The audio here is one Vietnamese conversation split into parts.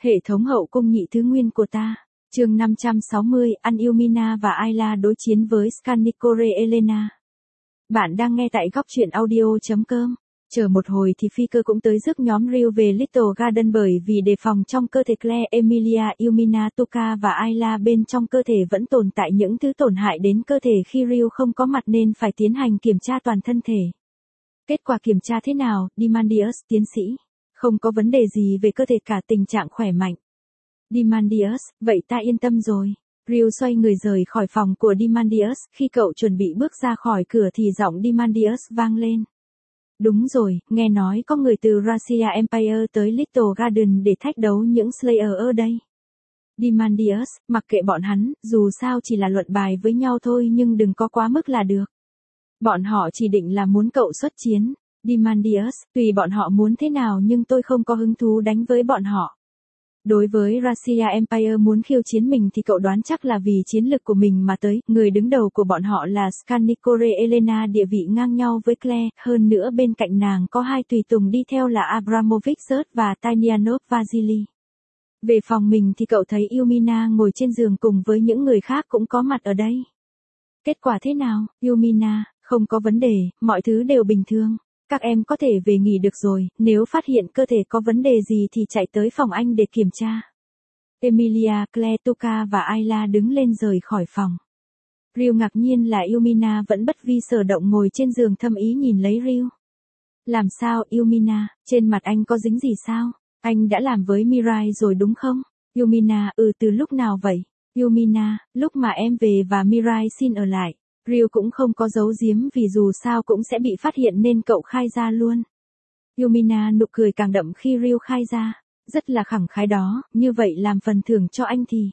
Hệ thống hậu cung nhị thứ nguyên của ta. Chương 560, An Yumina và Ayla đối chiến với Scannicore Elena. Bạn đang nghe tại góc truyện audio.com. Chờ một hồi thì phi cơ cũng tới rước nhóm Rio về Little Garden bởi vì đề phòng trong cơ thể Claire, Emilia, Yumina, Tuka và Ayla bên trong cơ thể vẫn tồn tại những thứ tổn hại đến cơ thể khi Rio không có mặt nên phải tiến hành kiểm tra toàn thân thể. Kết quả kiểm tra thế nào, Dimandius, tiến sĩ? Không có vấn đề gì về cơ thể cả, tình trạng khỏe mạnh. Dimandius, vậy ta yên tâm rồi. Rio xoay người rời khỏi phòng của Dimandius, khi cậu chuẩn bị bước ra khỏi cửa thì giọng Dimandius vang lên. Đúng rồi, nghe nói có người từ Rasia Empire tới Little Garden để thách đấu những Slayer ở đây. Dimandius, mặc kệ bọn hắn, dù sao chỉ là luận bài với nhau thôi nhưng đừng có quá mức là được. Bọn họ chỉ định là muốn cậu xuất chiến. Dimandius, tùy bọn họ muốn thế nào nhưng tôi không có hứng thú đánh với bọn họ. Đối với Rasia Empire muốn khiêu chiến mình thì cậu đoán chắc là vì chiến lực của mình mà tới, người đứng đầu của bọn họ là Scannicore Elena, địa vị ngang nhau với Claire, hơn nữa bên cạnh nàng có hai tùy tùng đi theo là Abramovich và Tanianov Vasily. Về phòng mình thì cậu thấy Yumina ngồi trên giường cùng với những người khác cũng có mặt ở đây. Kết quả thế nào, Yumina? Không có vấn đề, mọi thứ đều bình thường. Các em có thể về nghỉ được rồi, nếu phát hiện cơ thể có vấn đề gì thì chạy tới phòng anh để kiểm tra. Emilia, Claire, Tuka và Ayla đứng lên rời khỏi phòng. Rio ngạc nhiên là Yumina vẫn bất vi sở động ngồi trên giường thâm ý nhìn lấy Rio. Làm sao, Yumina, trên mặt anh có dính gì sao? Anh đã làm với Mirai rồi đúng không? Yumina, từ lúc nào vậy? Yumina, lúc mà em về và Mirai xin ở lại. Rio cũng không có giấu giếm vì dù sao cũng sẽ bị phát hiện nên cậu khai ra luôn. Yumina nụ cười càng đậm khi Rio khai ra. Rất là khẳng khái đó, như vậy làm phần thưởng cho anh thì.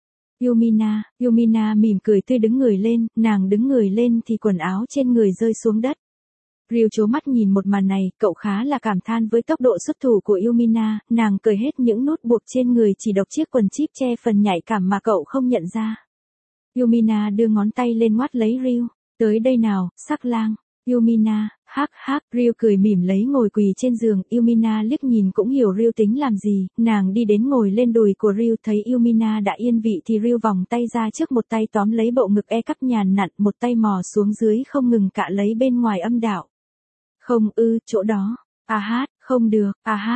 Yumina mỉm cười tươi đứng người lên, nàng đứng người lên thì quần áo trên người rơi xuống đất. Rio trố mắt nhìn một màn này, cậu khá là cảm than với tốc độ xuất thủ của Yumina, nàng cởi hết những nút buộc trên người chỉ độc chiếc quần chip che phần nhạy cảm mà cậu không nhận ra. Yumina đưa ngón tay lên ngoắt lấy Rio. Tới đây nào, sắc lang. Yumina, hắc, Rio cười mỉm lấy ngồi quỳ trên giường. Yumina liếc nhìn cũng hiểu Rio tính làm gì, nàng đi đến ngồi lên đùi của Rio, thấy Yumina đã yên vị thì Rio vòng tay ra trước, một tay tóm lấy bộ ngực cắp nhàn nặn, một tay mò xuống dưới không ngừng cạ lấy bên ngoài âm đạo. Không chỗ đó. Không được,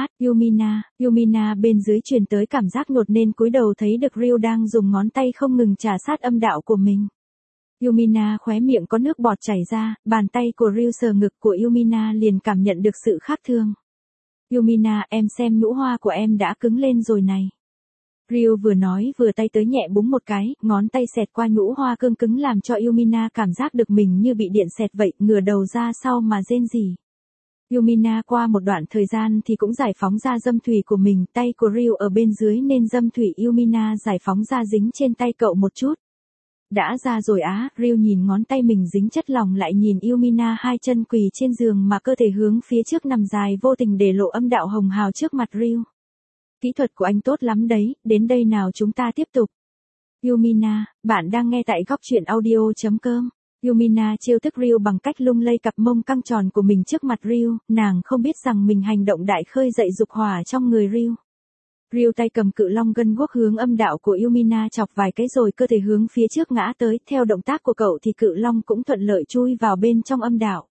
Yumina bên dưới truyền tới cảm giác nhột nên cúi đầu thấy được Rio đang dùng ngón tay không ngừng trà sát âm đạo của mình. Yumina khóe miệng có nước bọt chảy ra, bàn tay của Rio sờ ngực của Yumina liền cảm nhận được sự khác thường. Yumina, em xem nhũ hoa của em đã cứng lên rồi này. Rio vừa nói vừa tay tới nhẹ búng một cái, ngón tay xẹt qua nhũ hoa cương cứng làm cho Yumina cảm giác được mình như bị điện xẹt vậy, ngửa đầu ra sau mà rên rỉ. Yumina qua một đoạn thời gian thì cũng giải phóng ra dâm thủy của mình, tay của Rio ở bên dưới nên dâm thủy Yumina giải phóng ra dính trên tay cậu một chút. Đã ra rồi Rio nhìn ngón tay mình dính chất lỏng lại nhìn Yumina hai chân quỳ trên giường mà cơ thể hướng phía trước nằm dài vô tình để lộ âm đạo hồng hào trước mặt Rio. Kỹ thuật của anh tốt lắm đấy, đến đây nào chúng ta tiếp tục. Yumina, bạn đang nghe tại góc truyện audio.com. Yumina chiêu thức Rio bằng cách lung lay cặp mông căng tròn của mình trước mặt Rio, nàng không biết rằng mình hành động đại khơi dậy dục hỏa trong người Rio. Rio tay cầm cự long gân guốc hướng âm đạo của Yumina chọc vài cái rồi cơ thể hướng phía trước ngã tới, theo động tác của cậu thì cự long cũng thuận lợi chui vào bên trong âm đạo.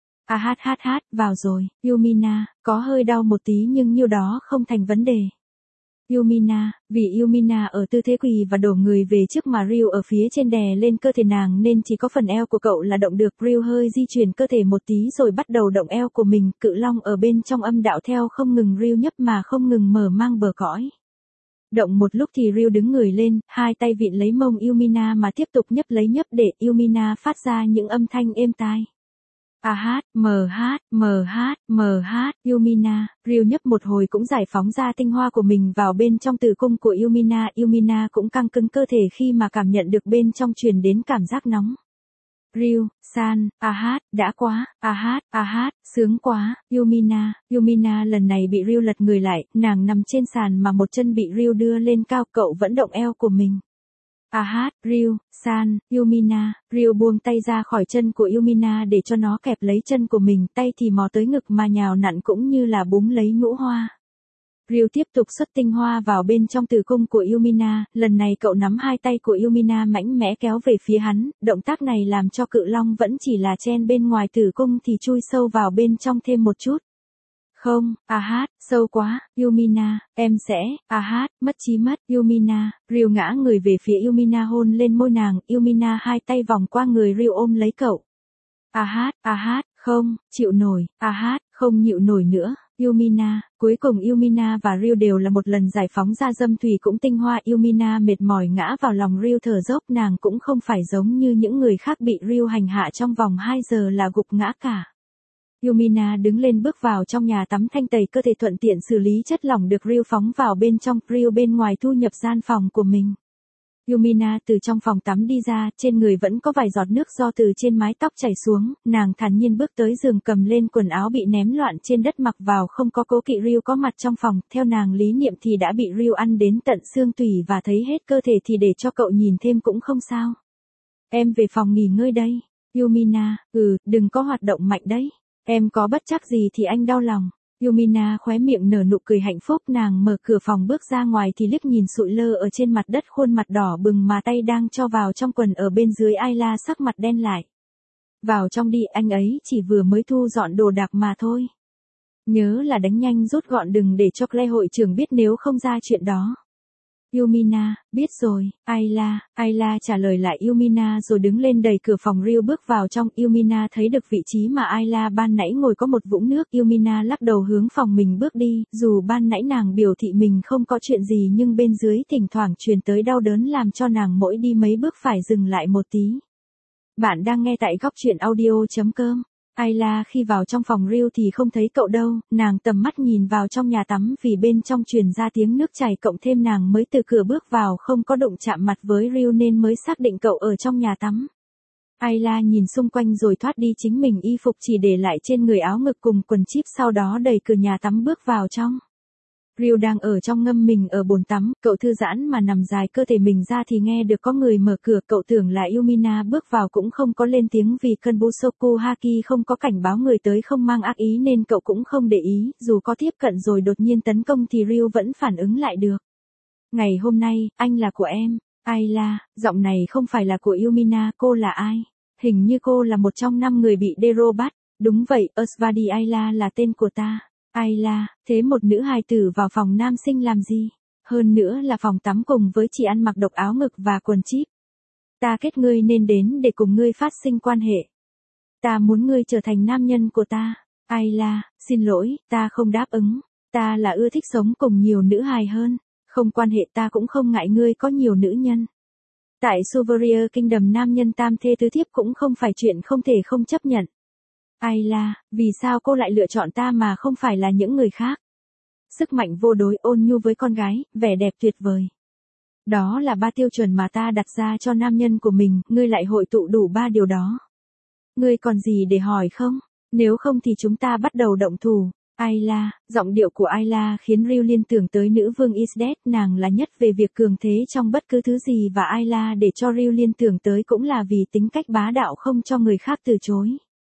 Vào rồi, Yumina, có hơi đau một tí nhưng nhiêu đó không thành vấn đề. Yumina, vì Yumina ở tư thế quỳ và đổ người về trước mà Rio ở phía trên đè lên cơ thể nàng nên chỉ có phần eo của cậu là động được. Rio hơi di chuyển cơ thể một tí rồi bắt đầu động eo của mình, cự long ở bên trong âm đạo theo không ngừng Rio nhấp mà không ngừng mở mang bờ cõi. Động một lúc thì Rio đứng người lên, hai tay vịn lấy mông Yumina mà tiếp tục nhấp để Yumina phát ra những âm thanh êm tai. Yumina, Rio nhấp một hồi cũng giải phóng ra tinh hoa của mình vào bên trong tử cung của Yumina. Yumina cũng căng cứng cơ thể khi mà cảm nhận được bên trong truyền đến cảm giác nóng. Rio, san, đã quá, sướng quá, Yumina lần này bị Rio lật người lại, nàng nằm trên sàn mà một chân bị Rio đưa lên cao, cậu vẫn động eo của mình. Rio, san, Yumina, Rio buông tay ra khỏi chân của Yumina để cho nó kẹp lấy chân của mình, tay thì mò tới ngực mà nhào nặn cũng như là búng lấy nhũ hoa. Ryu tiếp tục xuất tinh hoa vào bên trong tử cung của Yumina, lần này cậu nắm hai tay của Yumina mạnh mẽ kéo về phía hắn, động tác này làm cho cự long vẫn chỉ là chen bên ngoài tử cung thì chui sâu vào bên trong thêm một chút. Không, sâu quá, Yumina, em sẽ, mất trí mất, Yumina, Ryu ngã người về phía Yumina hôn lên môi nàng, Yumina hai tay vòng qua người Ryu ôm lấy cậu. Không, chịu nổi, không nhịu nổi nữa, Yumina, cuối cùng Yumina và Ryu đều là một lần giải phóng ra dâm thủy cũng tinh hoa, Yumina mệt mỏi ngã vào lòng Ryu thở dốc, nàng cũng không phải giống như những người khác bị Ryu hành hạ trong vòng 2 giờ là gục ngã cả. Yumina đứng lên bước vào trong nhà tắm thanh tẩy cơ thể thuận tiện xử lý chất lỏng được Ryu phóng vào bên trong, Ryu bên ngoài thu nhập gian phòng của mình. Yumina từ trong phòng tắm đi ra, trên người vẫn có vài giọt nước do từ trên mái tóc chảy xuống, nàng thản nhiên bước tới giường cầm lên quần áo bị ném loạn trên đất mặc vào không có cố kỵ. Ryu có mặt trong phòng, theo nàng lý niệm thì đã bị Ryu ăn đến tận xương tủy và thấy hết cơ thể thì để cho cậu nhìn thêm cũng không sao. Em về phòng nghỉ ngơi đây. Yumina, đừng có hoạt động mạnh đấy. Em có bất trắc gì thì anh đau lòng. Yumina khóe miệng nở nụ cười hạnh phúc, nàng mở cửa phòng bước ra ngoài thì liếc nhìn sụi lơ ở trên mặt đất khuôn mặt đỏ bừng mà tay đang cho vào trong quần ở bên dưới Ayla sắc mặt đen lại. Vào trong đi, anh ấy chỉ vừa mới thu dọn đồ đạc mà thôi. Nhớ là đánh nhanh rút gọn đừng để cho Claire hội trưởng biết nếu không ra chuyện đó. Yumina, biết rồi, Ayla trả lời lại Yumina rồi đứng lên đẩy cửa phòng. Ryu bước vào trong, Yumina thấy được vị trí mà Ayla ban nãy ngồi có một vũng nước, Yumina lắc đầu hướng phòng mình bước đi, dù ban nãy nàng biểu thị mình không có chuyện gì nhưng bên dưới thỉnh thoảng truyền tới đau đớn làm cho nàng mỗi đi mấy bước phải dừng lại một tí. Bạn đang nghe tại góc truyện audio.com. Ayla khi vào trong phòng Ryu thì không thấy cậu đâu, nàng tầm mắt nhìn vào trong nhà tắm vì bên trong truyền ra tiếng nước chảy cộng thêm nàng mới từ cửa bước vào không có đụng chạm mặt với Ryu nên mới xác định cậu ở trong nhà tắm. Ayla nhìn xung quanh rồi thoát đi chính mình y phục chỉ để lại trên người áo ngực cùng quần chip, sau đó đẩy cửa nhà tắm bước vào trong. Ryu đang ở trong ngâm mình ở bồn tắm, cậu thư giãn mà nằm dài cơ thể mình ra thì nghe được có người mở cửa, cậu tưởng là Yumina bước vào cũng không có lên tiếng vì cơn Busoku Haki không có cảnh báo người tới không mang ác ý nên cậu cũng không để ý, dù có tiếp cận rồi đột nhiên tấn công thì Ryu vẫn phản ứng lại được. Ngày hôm nay, anh là của em, Ayla, giọng này không phải là của Yumina, cô là ai? Hình như cô là một trong 5 người bị Dero bắt, đúng vậy, Osvadi Ayla là tên của ta. Ayla, thế một nữ hài tử vào phòng nam sinh làm gì? Hơn nữa là phòng tắm cùng với chị ăn mặc độc áo ngực và quần chip. Ta kết ngươi nên đến để cùng ngươi phát sinh quan hệ. Ta muốn ngươi trở thành nam nhân của ta. Ayla, xin lỗi, ta không đáp ứng. Ta là ưa thích sống cùng nhiều nữ hài hơn. Không quan hệ, ta cũng không ngại ngươi có nhiều nữ nhân. Tại Superior Kingdom nam nhân tam thê tứ thiếp cũng không phải chuyện không thể không chấp nhận. Ayla, vì sao cô lại lựa chọn ta mà không phải là những người khác? Sức mạnh vô đối, ôn nhu với con gái, vẻ đẹp tuyệt vời. Đó là 3 tiêu chuẩn mà ta đặt ra cho nam nhân của mình, ngươi lại hội tụ đủ 3 điều đó. Ngươi còn gì để hỏi không? Nếu không thì chúng ta bắt đầu động thủ. Ayla, giọng điệu của Ayla khiến Ryu liên tưởng tới nữ vương Isdet, nàng là nhất về việc cường thế trong bất cứ thứ gì và Ayla để cho Ryu liên tưởng tới cũng là vì tính cách bá đạo không cho người khác từ chối.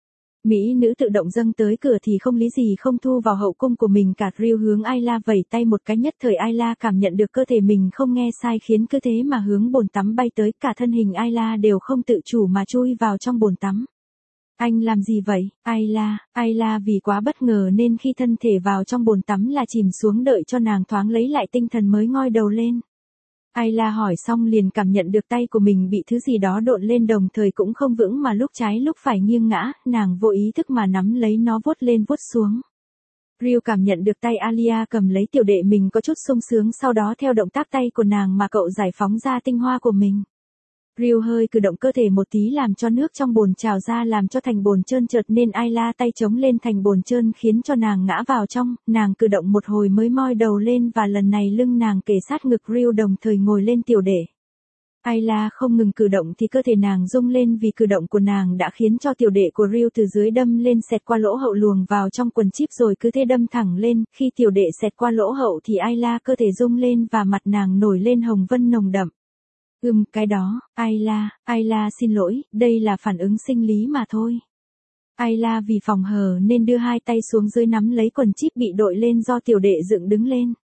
Mỹ nữ tự động dâng tới cửa thì không lý gì không thu vào hậu cung của mình cả. Ryu hướng Ayla vẩy tay một cái, nhất thời Ayla cảm nhận được cơ thể mình không nghe sai khiến cứ thế mà hướng bồn tắm bay tới, cả thân hình Ayla đều không tự chủ mà chui vào trong bồn tắm. Anh làm gì vậy, Ayla vì quá bất ngờ nên khi thân thể vào trong bồn tắm là chìm xuống, đợi cho nàng thoáng lấy lại tinh thần mới ngoi đầu lên. Ayla hỏi xong liền cảm nhận được tay của mình bị thứ gì đó độn lên, đồng thời cũng không vững mà lúc trái lúc phải nghiêng ngã, nàng vô ý thức mà nắm lấy nó vuốt lên vuốt xuống. Ryu cảm nhận được tay Alia cầm lấy tiểu đệ mình có chút sung sướng, sau đó theo động tác tay của nàng mà cậu giải phóng ra tinh hoa của mình. Ryu hơi cử động cơ thể một tí làm cho nước trong bồn trào ra làm cho thành bồn trơn trượt nên Ayla tay chống lên thành bồn trơn khiến cho nàng ngã vào trong, nàng cử động một hồi mới moi đầu lên và lần này lưng nàng kề sát ngực Ryu đồng thời ngồi lên tiểu đệ. Ayla không ngừng cử động thì cơ thể nàng rung lên vì cử động của nàng đã khiến cho tiểu đệ của Ryu từ dưới đâm lên xẹt qua lỗ hậu luồng vào trong quần chip rồi cứ thế đâm thẳng lên, khi tiểu đệ xẹt qua lỗ hậu thì Ayla cơ thể rung lên và mặt nàng nổi lên hồng vân nồng đậm. Cái đó, Ayla xin lỗi, đây là phản ứng sinh lý mà thôi. Ayla vì phòng hờ nên đưa hai tay xuống dưới nắm lấy quần chip bị đội lên do tiểu đệ dựng đứng lên.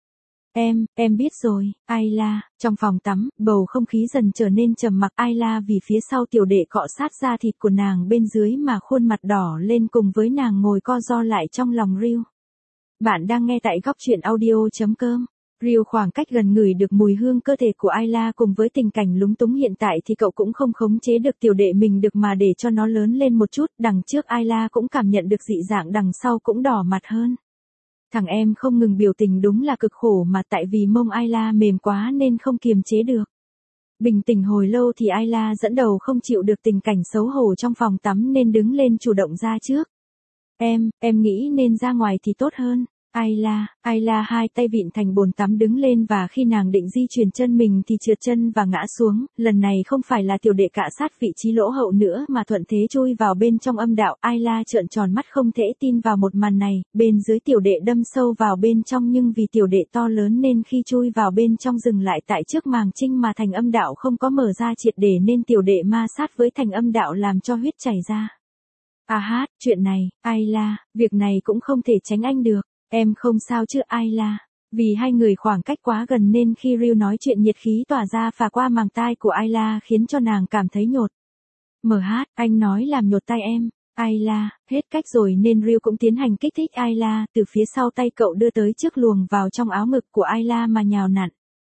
Em biết rồi, Ayla. Trong phòng tắm, bầu không khí dần trở nên trầm mặc. Ayla vì phía sau tiểu đệ cọ sát da thịt của nàng bên dưới mà khuôn mặt đỏ lên cùng với nàng ngồi co ro lại trong lòng Ryu. Bạn đang nghe tại góc truyện audio.com. Ryu khoảng cách gần ngửi được mùi hương cơ thể của Ayla cùng với tình cảnh lúng túng hiện tại thì cậu cũng không khống chế được tiểu đệ mình được mà để cho nó lớn lên một chút. Đằng trước Ayla cũng cảm nhận được dị dạng, đằng sau cũng đỏ mặt hơn. Thằng em không ngừng biểu tình đúng là cực khổ mà tại vì mông Ayla mềm quá nên không kiềm chế được. Bình tĩnh hồi lâu thì Ayla dẫn đầu không chịu được tình cảnh xấu hổ trong phòng tắm nên đứng lên chủ động ra trước. Em nghĩ nên ra ngoài thì tốt hơn. Ayla hai tay vịn thành bồn tắm đứng lên và khi nàng định di chuyển chân mình thì trượt chân và ngã xuống, lần này không phải là tiểu đệ cạ sát vị trí lỗ hậu nữa mà thuận thế chui vào bên trong âm đạo. Ayla trợn tròn mắt không thể tin vào một màn này, bên dưới tiểu đệ đâm sâu vào bên trong nhưng vì tiểu đệ to lớn nên khi chui vào bên trong dừng lại tại trước màng trinh mà thành âm đạo không có mở ra triệt để nên tiểu đệ ma sát với thành âm đạo làm cho huyết chảy ra. Chuyện này, Ayla, việc này cũng không thể tránh anh được. Em không sao chứ Ayla? Vì hai người khoảng cách quá gần nên khi Ryu nói chuyện nhiệt khí tỏa ra phả qua màng tai của Ayla khiến cho nàng cảm thấy nhột. Anh nói làm nhột tai em. Ayla, hết cách rồi nên Ryu cũng tiến hành kích thích Ayla, từ phía sau tay cậu đưa tới trước luồng vào trong áo ngực của Ayla mà nhào nặn.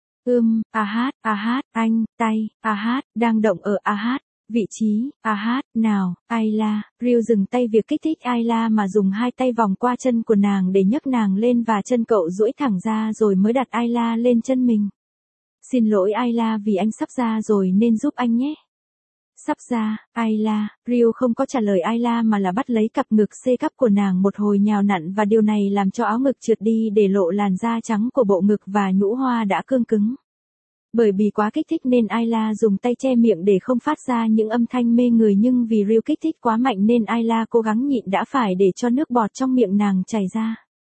Anh, tay, đang động ở vị trí, nào, Ayla. Ryu dừng tay việc kích thích Ayla mà dùng hai tay vòng qua chân của nàng để nhấc nàng lên và chân cậu duỗi thẳng ra rồi mới đặt Ayla lên chân mình. Xin lỗi Ayla vì anh sắp ra rồi nên giúp anh nhé. Sắp ra, Ayla. Ryu không có trả lời Ayla mà là bắt lấy cặp ngực C cắp của nàng một hồi nhào nặn và điều này làm cho áo ngực trượt đi để lộ làn da trắng của bộ ngực và nhũ hoa đã cương cứng. Bởi vì quá kích thích nên Ayla dùng tay che miệng để không phát ra những âm thanh mê người nhưng vì Ryu kích thích quá mạnh nên Ayla cố gắng nhịn đã phải để cho nước bọt trong miệng nàng chảy ra.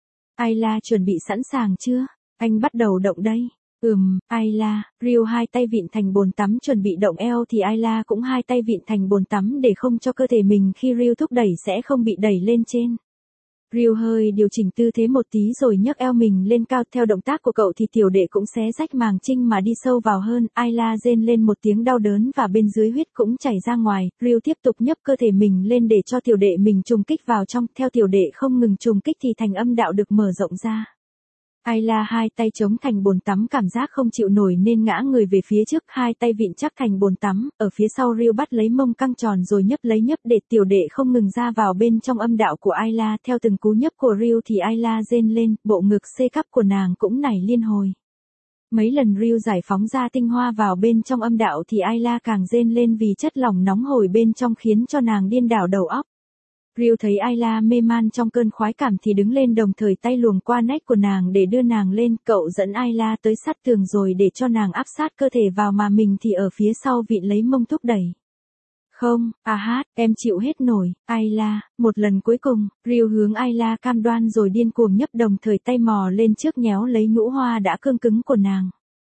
Ayla chuẩn bị sẵn sàng chưa? Anh bắt đầu động đây. Ayla. Ryu hai tay vịn thành bồn tắm chuẩn bị động eo thì Ayla cũng hai tay vịn thành bồn tắm để không cho cơ thể mình khi Ryu thúc đẩy sẽ không bị đẩy lên trên. Ryu hơi điều chỉnh tư thế một tí rồi nhấc eo mình lên cao, theo động tác của cậu thì tiểu đệ cũng xé rách màng trinh mà đi sâu vào hơn. Ayla rên lên một tiếng đau đớn và bên dưới huyết cũng chảy ra ngoài. Ryu tiếp tục nhấc cơ thể mình lên để cho tiểu đệ mình trùng kích vào trong, theo tiểu đệ không ngừng trùng kích thì thành âm đạo được mở rộng ra. Ayla hai tay chống thành bồn tắm cảm giác không chịu nổi nên ngã người về phía trước, hai tay vịn chắc thành bồn tắm, ở phía sau Ryu bắt lấy mông căng tròn rồi nhấp để tiểu đệ không ngừng ra vào bên trong âm đạo của Ayla. Theo từng cú nhấp của Ryu thì Ayla rên lên, bộ ngực C cắp của nàng cũng nảy liên hồi. Mấy lần Ryu giải phóng ra tinh hoa vào bên trong âm đạo thì Ayla càng rên lên vì chất lỏng nóng hổi bên trong khiến cho nàng điên đảo đầu óc. Ryu thấy Ayla mê man trong cơn khoái cảm thì đứng lên đồng thời tay luồn qua nách của nàng để đưa nàng lên, cậu dẫn Ayla tới sát tường rồi để cho nàng áp sát cơ thể vào mà mình thì ở phía sau vịn lấy mông thúc đẩy. Không, em chịu hết nổi, Ayla, một lần cuối cùng. Ryu hướng Ayla cam đoan rồi điên cuồng nhấp đồng thời tay mò lên trước nhéo lấy nhũ hoa đã cương cứng của nàng.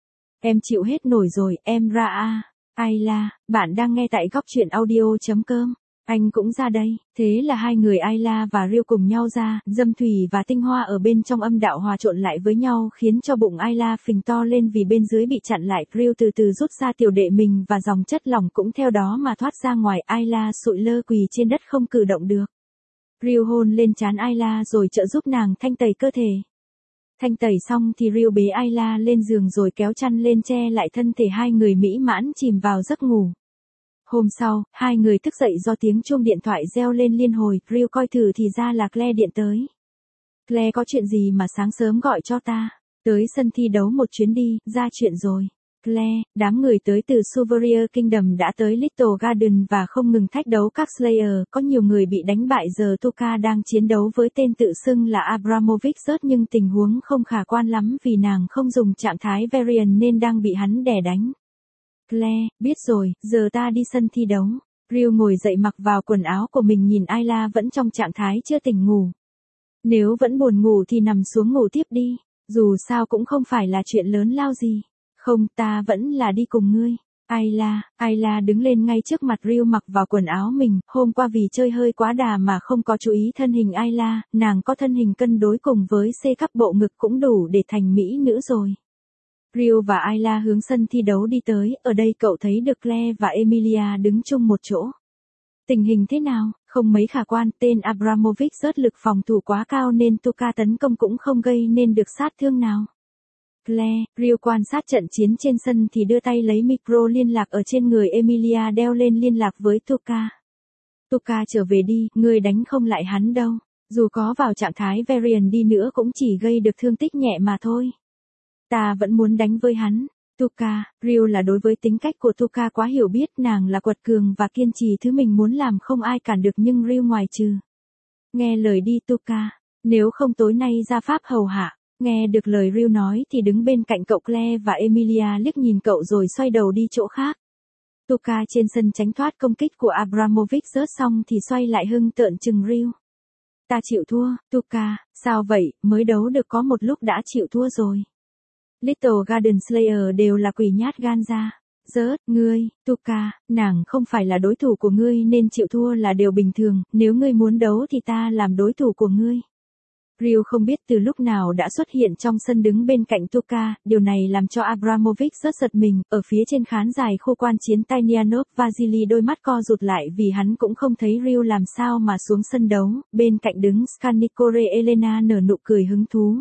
Em chịu hết nổi rồi, em ra Ayla, bạn đang nghe tại góc truyện audio.com. Anh cũng ra đây. Thế là hai người Ayla và Ryu cùng nhau ra, dâm thủy và tinh hoa ở bên trong âm đạo hòa trộn lại với nhau khiến cho bụng Ayla phình to lên vì bên dưới bị chặn lại. Ryu từ từ rút ra tiểu đệ mình và dòng chất lỏng cũng theo đó mà thoát ra ngoài. Ayla sụi lơ quỳ trên đất không cử động được. Ryu hôn lên trán Ayla rồi trợ giúp nàng thanh tẩy cơ thể. Thanh tẩy xong thì Ryu bế Ayla lên giường rồi kéo chăn lên che lại thân thể, hai người mỹ mãn chìm vào giấc ngủ. Hôm sau, hai người thức dậy do tiếng chuông điện thoại reo lên liên hồi. Ryu coi thử thì ra là Claire điện tới. Claire, có chuyện gì mà sáng sớm gọi cho ta? Tới sân thi đấu một chuyến đi, ra chuyện rồi. Claire, đám người tới từ Superior Kingdom đã tới Little Garden và không ngừng thách đấu các Slayer. Có nhiều người bị đánh bại giờ Tuka đang chiến đấu với tên tự xưng là Abramovich rớt nhưng tình huống không khả quan lắm vì nàng không dùng trạng thái Varian nên đang bị hắn đè đánh. Claire, biết rồi, giờ ta đi sân thi đấu. Ryu ngồi dậy mặc vào quần áo của mình nhìn Ayla vẫn trong trạng thái chưa tỉnh ngủ. Nếu vẫn buồn ngủ thì nằm xuống ngủ tiếp đi, dù sao cũng không phải là chuyện lớn lao gì. Không, ta vẫn là đi cùng ngươi. Ayla đứng lên ngay trước mặt Ryu mặc vào quần áo mình, hôm qua vì chơi hơi quá đà mà không có chú ý thân hình Ayla, nàng có thân hình cân đối cùng với C cấp bộ ngực cũng đủ để thành mỹ nữ rồi. Ryu và Ayla hướng sân thi đấu đi tới, ở đây cậu thấy được Claire và Emilia đứng chung một chỗ. Tình hình thế nào? Không mấy khả quan, tên Abramovich rớt lực phòng thủ quá cao nên Tuka tấn công cũng không gây nên được sát thương nào. Claire, Ryu quan sát trận chiến trên sân thì đưa tay lấy micro liên lạc ở trên người Emilia đeo lên liên lạc với Tuka. Tuka trở về đi, ngươi đánh không lại hắn đâu. Dù có vào trạng thái Varian đi nữa cũng chỉ gây được thương tích nhẹ mà thôi. Ta vẫn muốn đánh với hắn. Tuka, Ryu là đối với tính cách của Tuka quá hiểu biết, nàng là quật cường và kiên trì, thứ mình muốn làm không ai cản được nhưng Ryu ngoài trừ. Nghe lời đi Tuka, nếu không tối nay ra pháp hầu hạ. Nghe được lời Ryu nói thì đứng bên cạnh cậu Claire và Emilia liếc nhìn cậu rồi xoay đầu đi chỗ khác. Tuka trên sân tránh thoát công kích của Abramovich rớt xong thì xoay lại hưng tợn chừng Ryu. Ta chịu thua, Tuka, sao vậy, mới đấu được có một lúc đã chịu thua rồi. Little Garden Slayer đều là quỷ nhát gan ra. Rớt, ngươi, Tuka, nàng không phải là đối thủ của ngươi nên chịu thua là điều bình thường, nếu ngươi muốn đấu thì ta làm đối thủ của ngươi. Ryu không biết từ lúc nào đã xuất hiện trong sân đứng bên cạnh Tuka, điều này làm cho Abramovich rất giật mình, ở phía trên khán đài khu quan chiến Tanianov Vasily đôi mắt co rụt lại vì hắn cũng không thấy Ryu làm sao mà xuống sân đấu, bên cạnh đứng Skanikore Elena nở nụ cười hứng thú.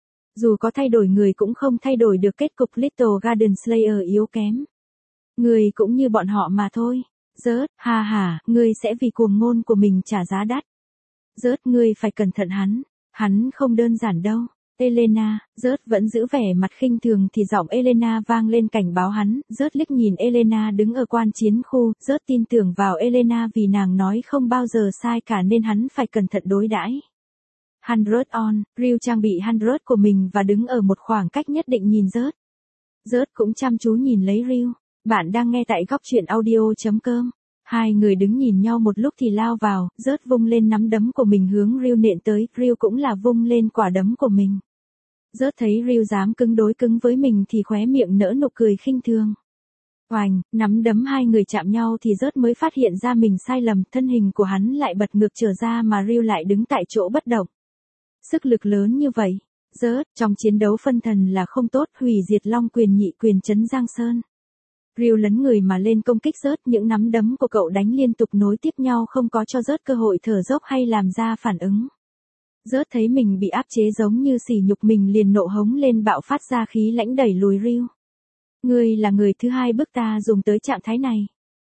Dù có thay đổi người cũng không thay đổi được kết cục Little Garden Slayer yếu kém. Người cũng như bọn họ mà thôi. Rớt, ha ha, ngươi sẽ vì cuồng ngôn của mình trả giá đắt. Rớt, ngươi phải cẩn thận hắn không đơn giản đâu. Elena, Rớt vẫn giữ vẻ mặt khinh thường thì giọng Elena vang lên cảnh báo hắn, Rớt liếc nhìn Elena đứng ở quan chiến khu, Rớt tin tưởng vào Elena vì nàng nói không bao giờ sai cả nên hắn phải cẩn thận đối đãi. 100 on, Ryu trang bị 100 của mình và đứng ở một khoảng cách nhất định nhìn Rớt. Rớt cũng chăm chú nhìn lấy Ryu. Bạn đang nghe tại góc truyện audio.com. Hai người đứng nhìn nhau một lúc thì lao vào, Rớt vung lên nắm đấm của mình hướng Ryu nện tới, Ryu cũng là vung lên quả đấm của mình. Rớt thấy Ryu dám cứng đối cứng với mình thì khóe miệng nở nụ cười khinh thường. Oành, nắm đấm hai người chạm nhau thì Rớt mới phát hiện ra mình sai lầm, thân hình của hắn lại bật ngược trở ra mà Ryu lại đứng tại chỗ bất động. Sức lực lớn như vậy, Rớt, trong chiến đấu phân thần là không tốt, hủy diệt long quyền nhị quyền trấn Giang Sơn. Ryu lấn người mà lên công kích Rớt, những nắm đấm của cậu đánh liên tục nối tiếp nhau không có cho Rớt cơ hội thở dốc hay làm ra phản ứng. Rớt thấy mình bị áp chế giống như sỉ nhục mình liền nộ hống lên bạo phát ra khí lãnh đẩy lùi Ryu. Ngươi là người thứ hai bước ta dùng tới trạng thái này.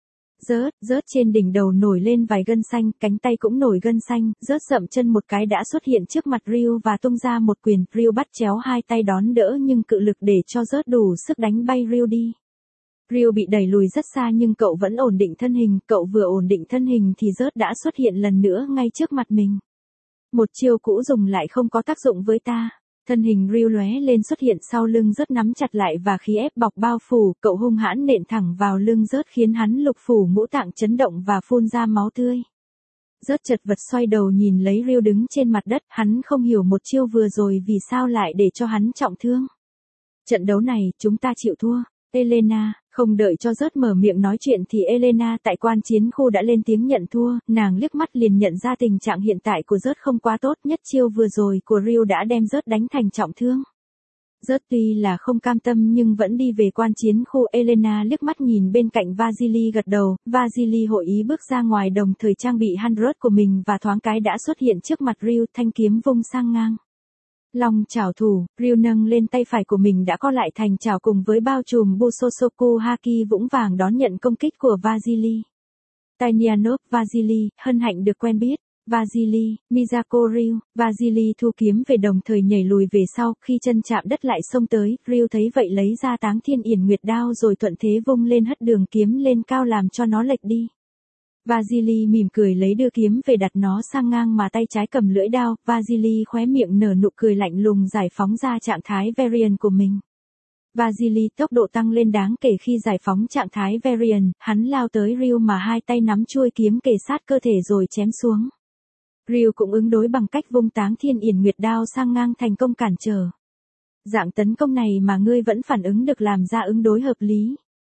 Rớt trên đỉnh đầu nổi lên vài gân xanh, cánh tay cũng nổi gân xanh, Rớt dậm chân một cái đã xuất hiện trước mặt Ryu và tung ra một quyền, Ryu bắt chéo hai tay đón đỡ nhưng cự lực để cho Rớt đủ sức đánh bay Ryu đi. Ryu bị đẩy lùi rất xa nhưng cậu vẫn ổn định thân hình, cậu vừa ổn định thân hình thì Rớt đã xuất hiện lần nữa ngay trước mặt mình. Một chiêu cũ dùng lại không có tác dụng với ta. Thân hình Ryu lóe lên xuất hiện sau lưng Rớt nắm chặt lại và khí ép bọc bao phủ, cậu hung hãn nện thẳng vào lưng Rớt khiến hắn lục phủ ngũ tạng chấn động và phun ra máu tươi. Rớt chật vật xoay đầu nhìn lấy Ryu đứng trên mặt đất, hắn không hiểu một chiêu vừa rồi vì sao lại để cho hắn trọng thương. Trận đấu này, chúng ta chịu thua. Elena, không đợi cho Rớt mở miệng nói chuyện thì Elena tại quan chiến khu đã lên tiếng nhận thua, nàng liếc mắt liền nhận ra tình trạng hiện tại của Rớt không quá tốt, nhất chiêu vừa rồi của Ryu đã đem Rớt đánh thành trọng thương. Rớt tuy là không cam tâm nhưng vẫn đi về quan chiến khu. Elena liếc mắt nhìn bên cạnh Vasily gật đầu, Vasily hội ý bước ra ngoài đồng thời trang bị 100 của mình và thoáng cái đã xuất hiện trước mặt Ryu, thanh kiếm vung sang ngang. Long chảo thủ, Ryu nâng lên tay phải của mình đã co lại thành chảo cùng với bao trùm Busosoku Haki vững vàng đón nhận công kích của Vasily. Tanianov Vasily, hân hạnh được quen biết. Vasily, Miyako Ryu, Vasily thu kiếm về đồng thời nhảy lùi về sau, khi chân chạm đất lại xông tới, Ryu thấy vậy lấy ra Táng Thiên Yển Nguyệt đao rồi thuận thế vung lên hất đường kiếm lên cao làm cho nó lệch đi. Vasily mỉm cười lấy đưa kiếm về đặt nó sang ngang mà tay trái cầm lưỡi đao, Vasily khóe miệng nở nụ cười lạnh lùng giải phóng ra trạng thái Varian của mình. Vasily tốc độ tăng lên đáng kể khi giải phóng trạng thái Varian, hắn lao tới Ryu mà hai tay nắm chuôi kiếm kề sát cơ thể rồi chém xuống. Ryu cũng ứng đối bằng cách vung Táng Thiên Yển Nguyệt đao sang ngang thành công cản trở. Dạng tấn công này mà ngươi vẫn phản ứng được làm ra ứng đối hợp lý.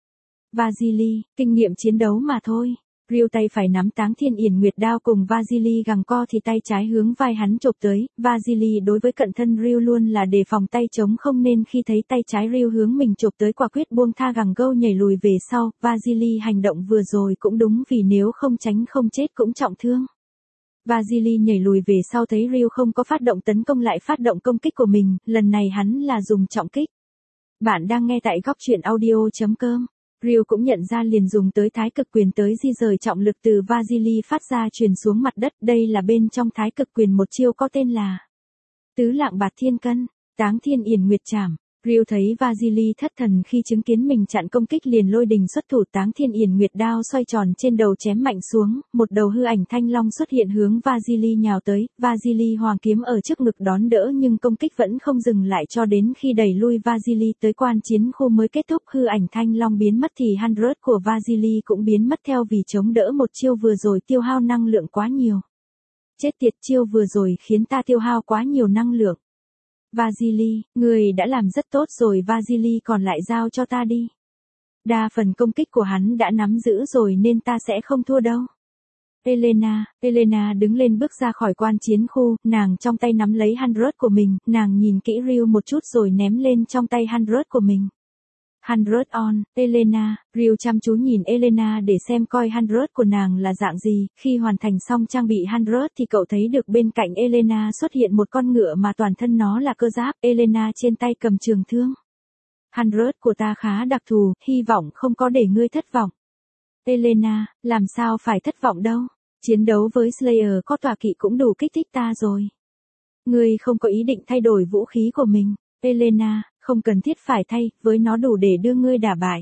Vasily, kinh nghiệm chiến đấu mà thôi. Ryu tay phải nắm Táng Thiên Yển Nguyệt đao cùng Vasily giằng co thì tay trái hướng vai hắn chộp tới. Vasily đối với cận thân Ryu luôn là đề phòng tay trống không nên khi thấy tay trái Ryu hướng mình chộp tới quả quyết buông tha gằng gâu nhảy lùi về sau. Vasily hành động vừa rồi cũng đúng vì nếu không tránh không chết cũng trọng thương. Vasily nhảy lùi về sau thấy Ryu không có phát động tấn công lại phát động công kích của mình, lần này hắn là dùng trọng kích. Bạn đang nghe tại góc truyện audio.com. Ryu cũng nhận ra liền dùng tới thái cực quyền tới di rời trọng lực từ Vasily phát ra truyền xuống mặt đất. Đây là bên trong thái cực quyền một chiêu có tên là Tứ Lạng Bạt Thiên Cân, Táng Thiên Yển Nguyệt Trảm. Ryu thấy Vasily thất thần khi chứng kiến mình chặn công kích liền lôi đình xuất thủ Táng Thiên Yển Nguyệt đao xoay tròn trên đầu chém mạnh xuống, một đầu hư ảnh thanh long xuất hiện hướng Vasily nhào tới, Vasily hoàng kiếm ở trước ngực đón đỡ nhưng công kích vẫn không dừng lại cho đến khi đẩy lui Vasily tới quan chiến khu mới kết thúc. Hư ảnh thanh long biến mất thì Handrod của Vasily cũng biến mất theo vì chống đỡ một chiêu vừa rồi tiêu hao năng lượng quá nhiều. Chết tiệt, chiêu vừa rồi khiến ta tiêu hao quá nhiều năng lượng. Vasily, người đã làm rất tốt rồi, Vasily còn lại giao cho ta đi. Đa phần công kích của hắn đã nắm giữ rồi nên ta sẽ không thua đâu. Elena đứng lên bước ra khỏi quan chiến khu, nàng trong tay nắm lấy Handrod của mình, nàng nhìn kỹ Ryu một chút rồi ném lên trong tay Handrod của mình. Handrod on, Elena, Ryu chăm chú nhìn Elena để xem coi Handrod của nàng là dạng gì. Khi hoàn thành xong trang bị Handrod thì cậu thấy được bên cạnh Elena xuất hiện một con ngựa mà toàn thân nó là cơ giáp. Elena trên tay cầm trường thương. Handrod của ta khá đặc thù, hy vọng không có để ngươi thất vọng. Elena, làm sao phải thất vọng đâu. Chiến đấu với Slayer có tọa kỵ cũng đủ kích thích ta rồi. Ngươi không có ý định thay đổi vũ khí của mình. Elena, không cần thiết phải thay, với nó đủ để đưa ngươi đả bại.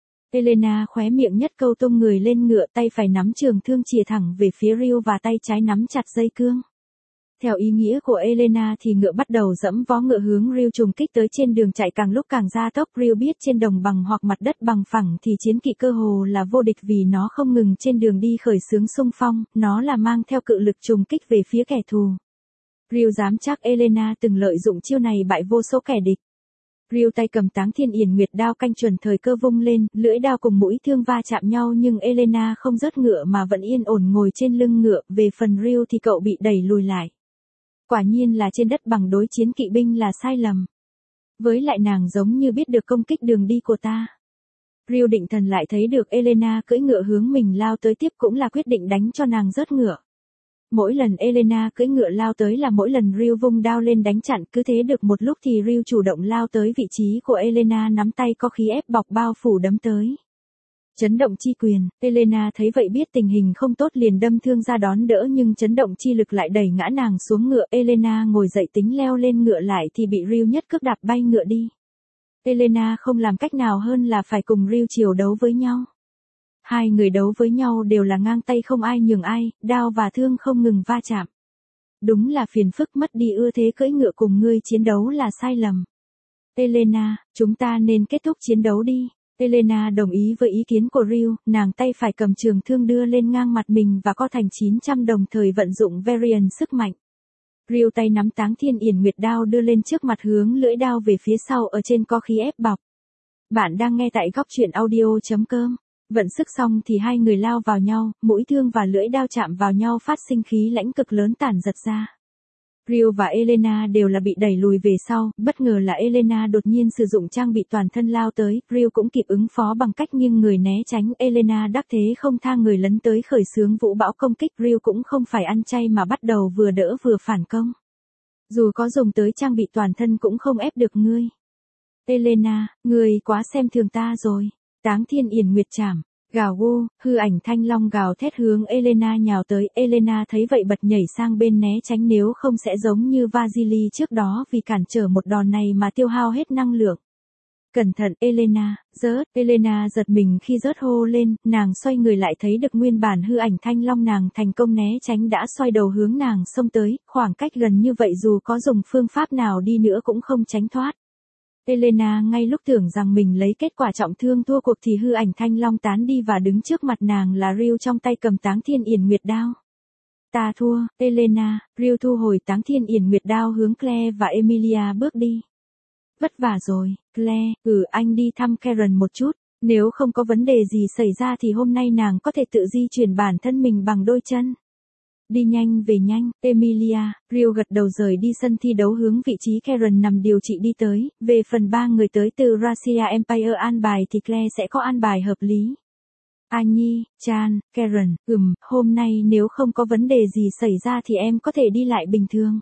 Elena khóe miệng nhất câu tung người lên ngựa, tay phải nắm trường thương chìa thẳng về phía Ryu và tay trái nắm chặt dây cương. Theo ý nghĩa của Elena thì ngựa bắt đầu dẫm vó ngựa hướng Ryu trùng kích tới. Trên đường chạy càng lúc càng gia tốc. Ryu biết trên đồng bằng hoặc mặt đất bằng phẳng thì chiến kỵ cơ hồ là vô địch vì nó không ngừng trên đường đi khởi xướng xung phong, nó là mang theo cự lực trùng kích về phía kẻ thù. Ryu dám chắc Elena từng lợi dụng chiêu này bại vô số kẻ địch. Ryu tay cầm Táng Thiên Yển Nguyệt đao canh chuẩn thời cơ vung lên, lưỡi đao cùng mũi thương va chạm nhau nhưng Elena không rớt ngựa mà vẫn yên ổn ngồi trên lưng ngựa. Về phần Ryu thì cậu bị đẩy lùi lại. Quả nhiên là trên đất bằng đối chiến kỵ binh là sai lầm. Với lại nàng giống như biết được công kích đường đi của ta. Ryu định thần lại thấy được Elena cưỡi ngựa hướng mình lao tới tiếp cũng là quyết định đánh cho nàng rớt ngựa. Mỗi lần Elena cưỡi ngựa lao tới là mỗi lần Ryu vung đao lên đánh chặn, cứ thế được một lúc thì Ryu chủ động lao tới vị trí của Elena nắm tay có khí ép bọc bao phủ đấm tới. Chấn động chi quyền, Elena thấy vậy biết tình hình không tốt liền đâm thương ra đón đỡ nhưng chấn động chi lực lại đẩy ngã nàng xuống ngựa. Elena ngồi dậy tính leo lên ngựa lại thì bị Ryu nhất cước đạp bay ngựa đi. Elena không làm cách nào hơn là phải cùng Ryu chiều đấu với nhau. Hai người đấu với nhau đều là ngang tay không ai nhường ai, đao và thương không ngừng va chạm. Đúng là phiền phức, mất đi ưa thế cưỡi ngựa cùng ngươi chiến đấu là sai lầm. Elena, chúng ta nên kết thúc chiến đấu đi. Elena đồng ý với ý kiến của Ryu, nàng tay phải cầm trường thương đưa lên ngang mặt mình và co thành 900 đồng thời vận dụng Variant sức mạnh. Ryu tay nắm Táng Thiên Yển Nguyệt đao đưa lên trước mặt hướng lưỡi đao về phía sau ở trên có khí ép bọc. Bạn đang nghe tại góc truyện audio.com. Vận sức xong thì hai người lao vào nhau, mũi thương và lưỡi đao chạm vào nhau phát sinh khí lãnh cực lớn tản giật ra. Ryu và Elena đều là bị đẩy lùi về sau, bất ngờ là Elena đột nhiên sử dụng trang bị toàn thân lao tới, Ryu cũng kịp ứng phó bằng cách nghiêng người né tránh. Elena đắc thế không tha người lấn tới khởi xướng vũ bão công kích, Ryu cũng không phải ăn chay mà bắt đầu vừa đỡ vừa phản công. Dù có dùng tới trang bị toàn thân cũng không ép được ngươi. Elena, ngươi quá xem thường ta rồi. Táng Thiên Yển Nguyệt Trảm. Gào gu, hư ảnh thanh long gào thét hướng Elena nhào tới. Elena thấy vậy bật nhảy sang bên né tránh, nếu không sẽ giống như Vasily trước đó vì cản trở một đòn này mà tiêu hao hết năng lượng. Cẩn thận Elena, rớt. Elena giật mình khi rớt hô lên, nàng xoay người lại thấy được nguyên bản hư ảnh thanh long nàng thành công né tránh đã xoay đầu hướng nàng xông tới, khoảng cách gần như vậy dù có dùng phương pháp nào đi nữa cũng không tránh thoát. Elena ngay lúc tưởng rằng mình lấy kết quả trọng thương thua cuộc thì hư ảnh thanh long tán đi và đứng trước mặt nàng là Ryu trong tay cầm Táng Thiên Yển Nguyệt đao. Ta thua, Elena. Ryu thu hồi Táng Thiên Yển Nguyệt đao hướng Claire và Emilia bước đi. Vất vả rồi, Claire, anh đi thăm Karen một chút. Nếu không có vấn đề gì xảy ra thì hôm nay nàng có thể tự di chuyển bản thân mình bằng đôi chân. Đi nhanh về nhanh, Emilia, Rio gật đầu rời đi sân thi đấu hướng vị trí Karen nằm điều trị đi tới, về phần 3 người tới từ Russia Empire an bài thì Claire sẽ có an bài hợp lý. Annie, Chan, Karen, hôm nay nếu không có vấn đề gì xảy ra thì em có thể đi lại bình thường.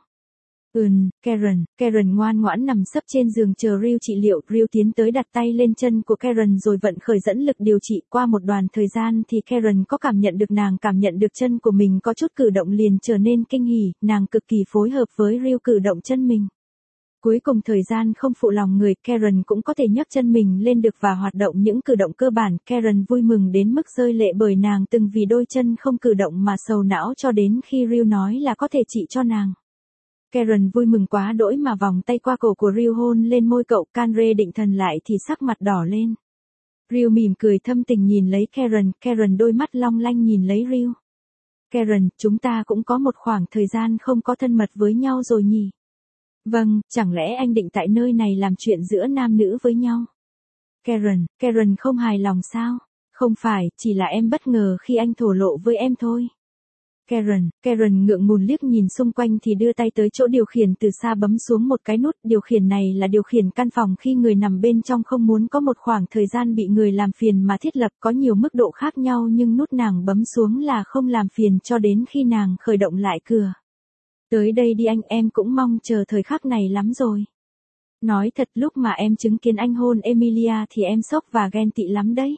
Karen ngoan ngoãn nằm sấp trên giường chờ Rio trị liệu, Rio tiến tới đặt tay lên chân của Karen rồi vận khởi dẫn lực điều trị. Qua một đoạn thời gian thì Karen có cảm nhận được nàng cảm nhận được chân của mình có chút cử động liền trở nên kinh hỉ, nàng cực kỳ phối hợp với Rio cử động chân mình. Cuối cùng thời gian không phụ lòng người, Karen cũng có thể nhấc chân mình lên được và hoạt động những cử động cơ bản. Karen vui mừng đến mức rơi lệ bởi nàng từng vì đôi chân không cử động mà sầu não cho đến khi Rio nói là có thể trị cho nàng. Karen vui mừng quá đỗi mà vòng tay qua cổ của Rio hôn lên môi cậu. Canre định thần lại thì sắc mặt đỏ lên. Rio mỉm cười thâm tình nhìn lấy Karen đôi mắt long lanh nhìn lấy Rio. Karen, chúng ta cũng có một khoảng thời gian không có thân mật với nhau rồi nhỉ? Vâng, chẳng lẽ anh định tại nơi này làm chuyện giữa nam nữ với nhau? Karen không hài lòng sao? Không phải, chỉ là em bất ngờ khi anh thổ lộ với em thôi. Karen ngượng ngùng liếc nhìn xung quanh thì đưa tay tới chỗ điều khiển từ xa bấm xuống một cái nút. Điều khiển này là điều khiển căn phòng khi người nằm bên trong không muốn có một khoảng thời gian bị người làm phiền mà thiết lập, có nhiều mức độ khác nhau nhưng nút nàng bấm xuống là không làm phiền cho đến khi nàng khởi động lại cửa. Tới đây đi anh, em cũng mong chờ thời khắc này lắm rồi. Nói thật lúc mà em chứng kiến anh hôn Emilia thì em sốc và ghen tị lắm đấy.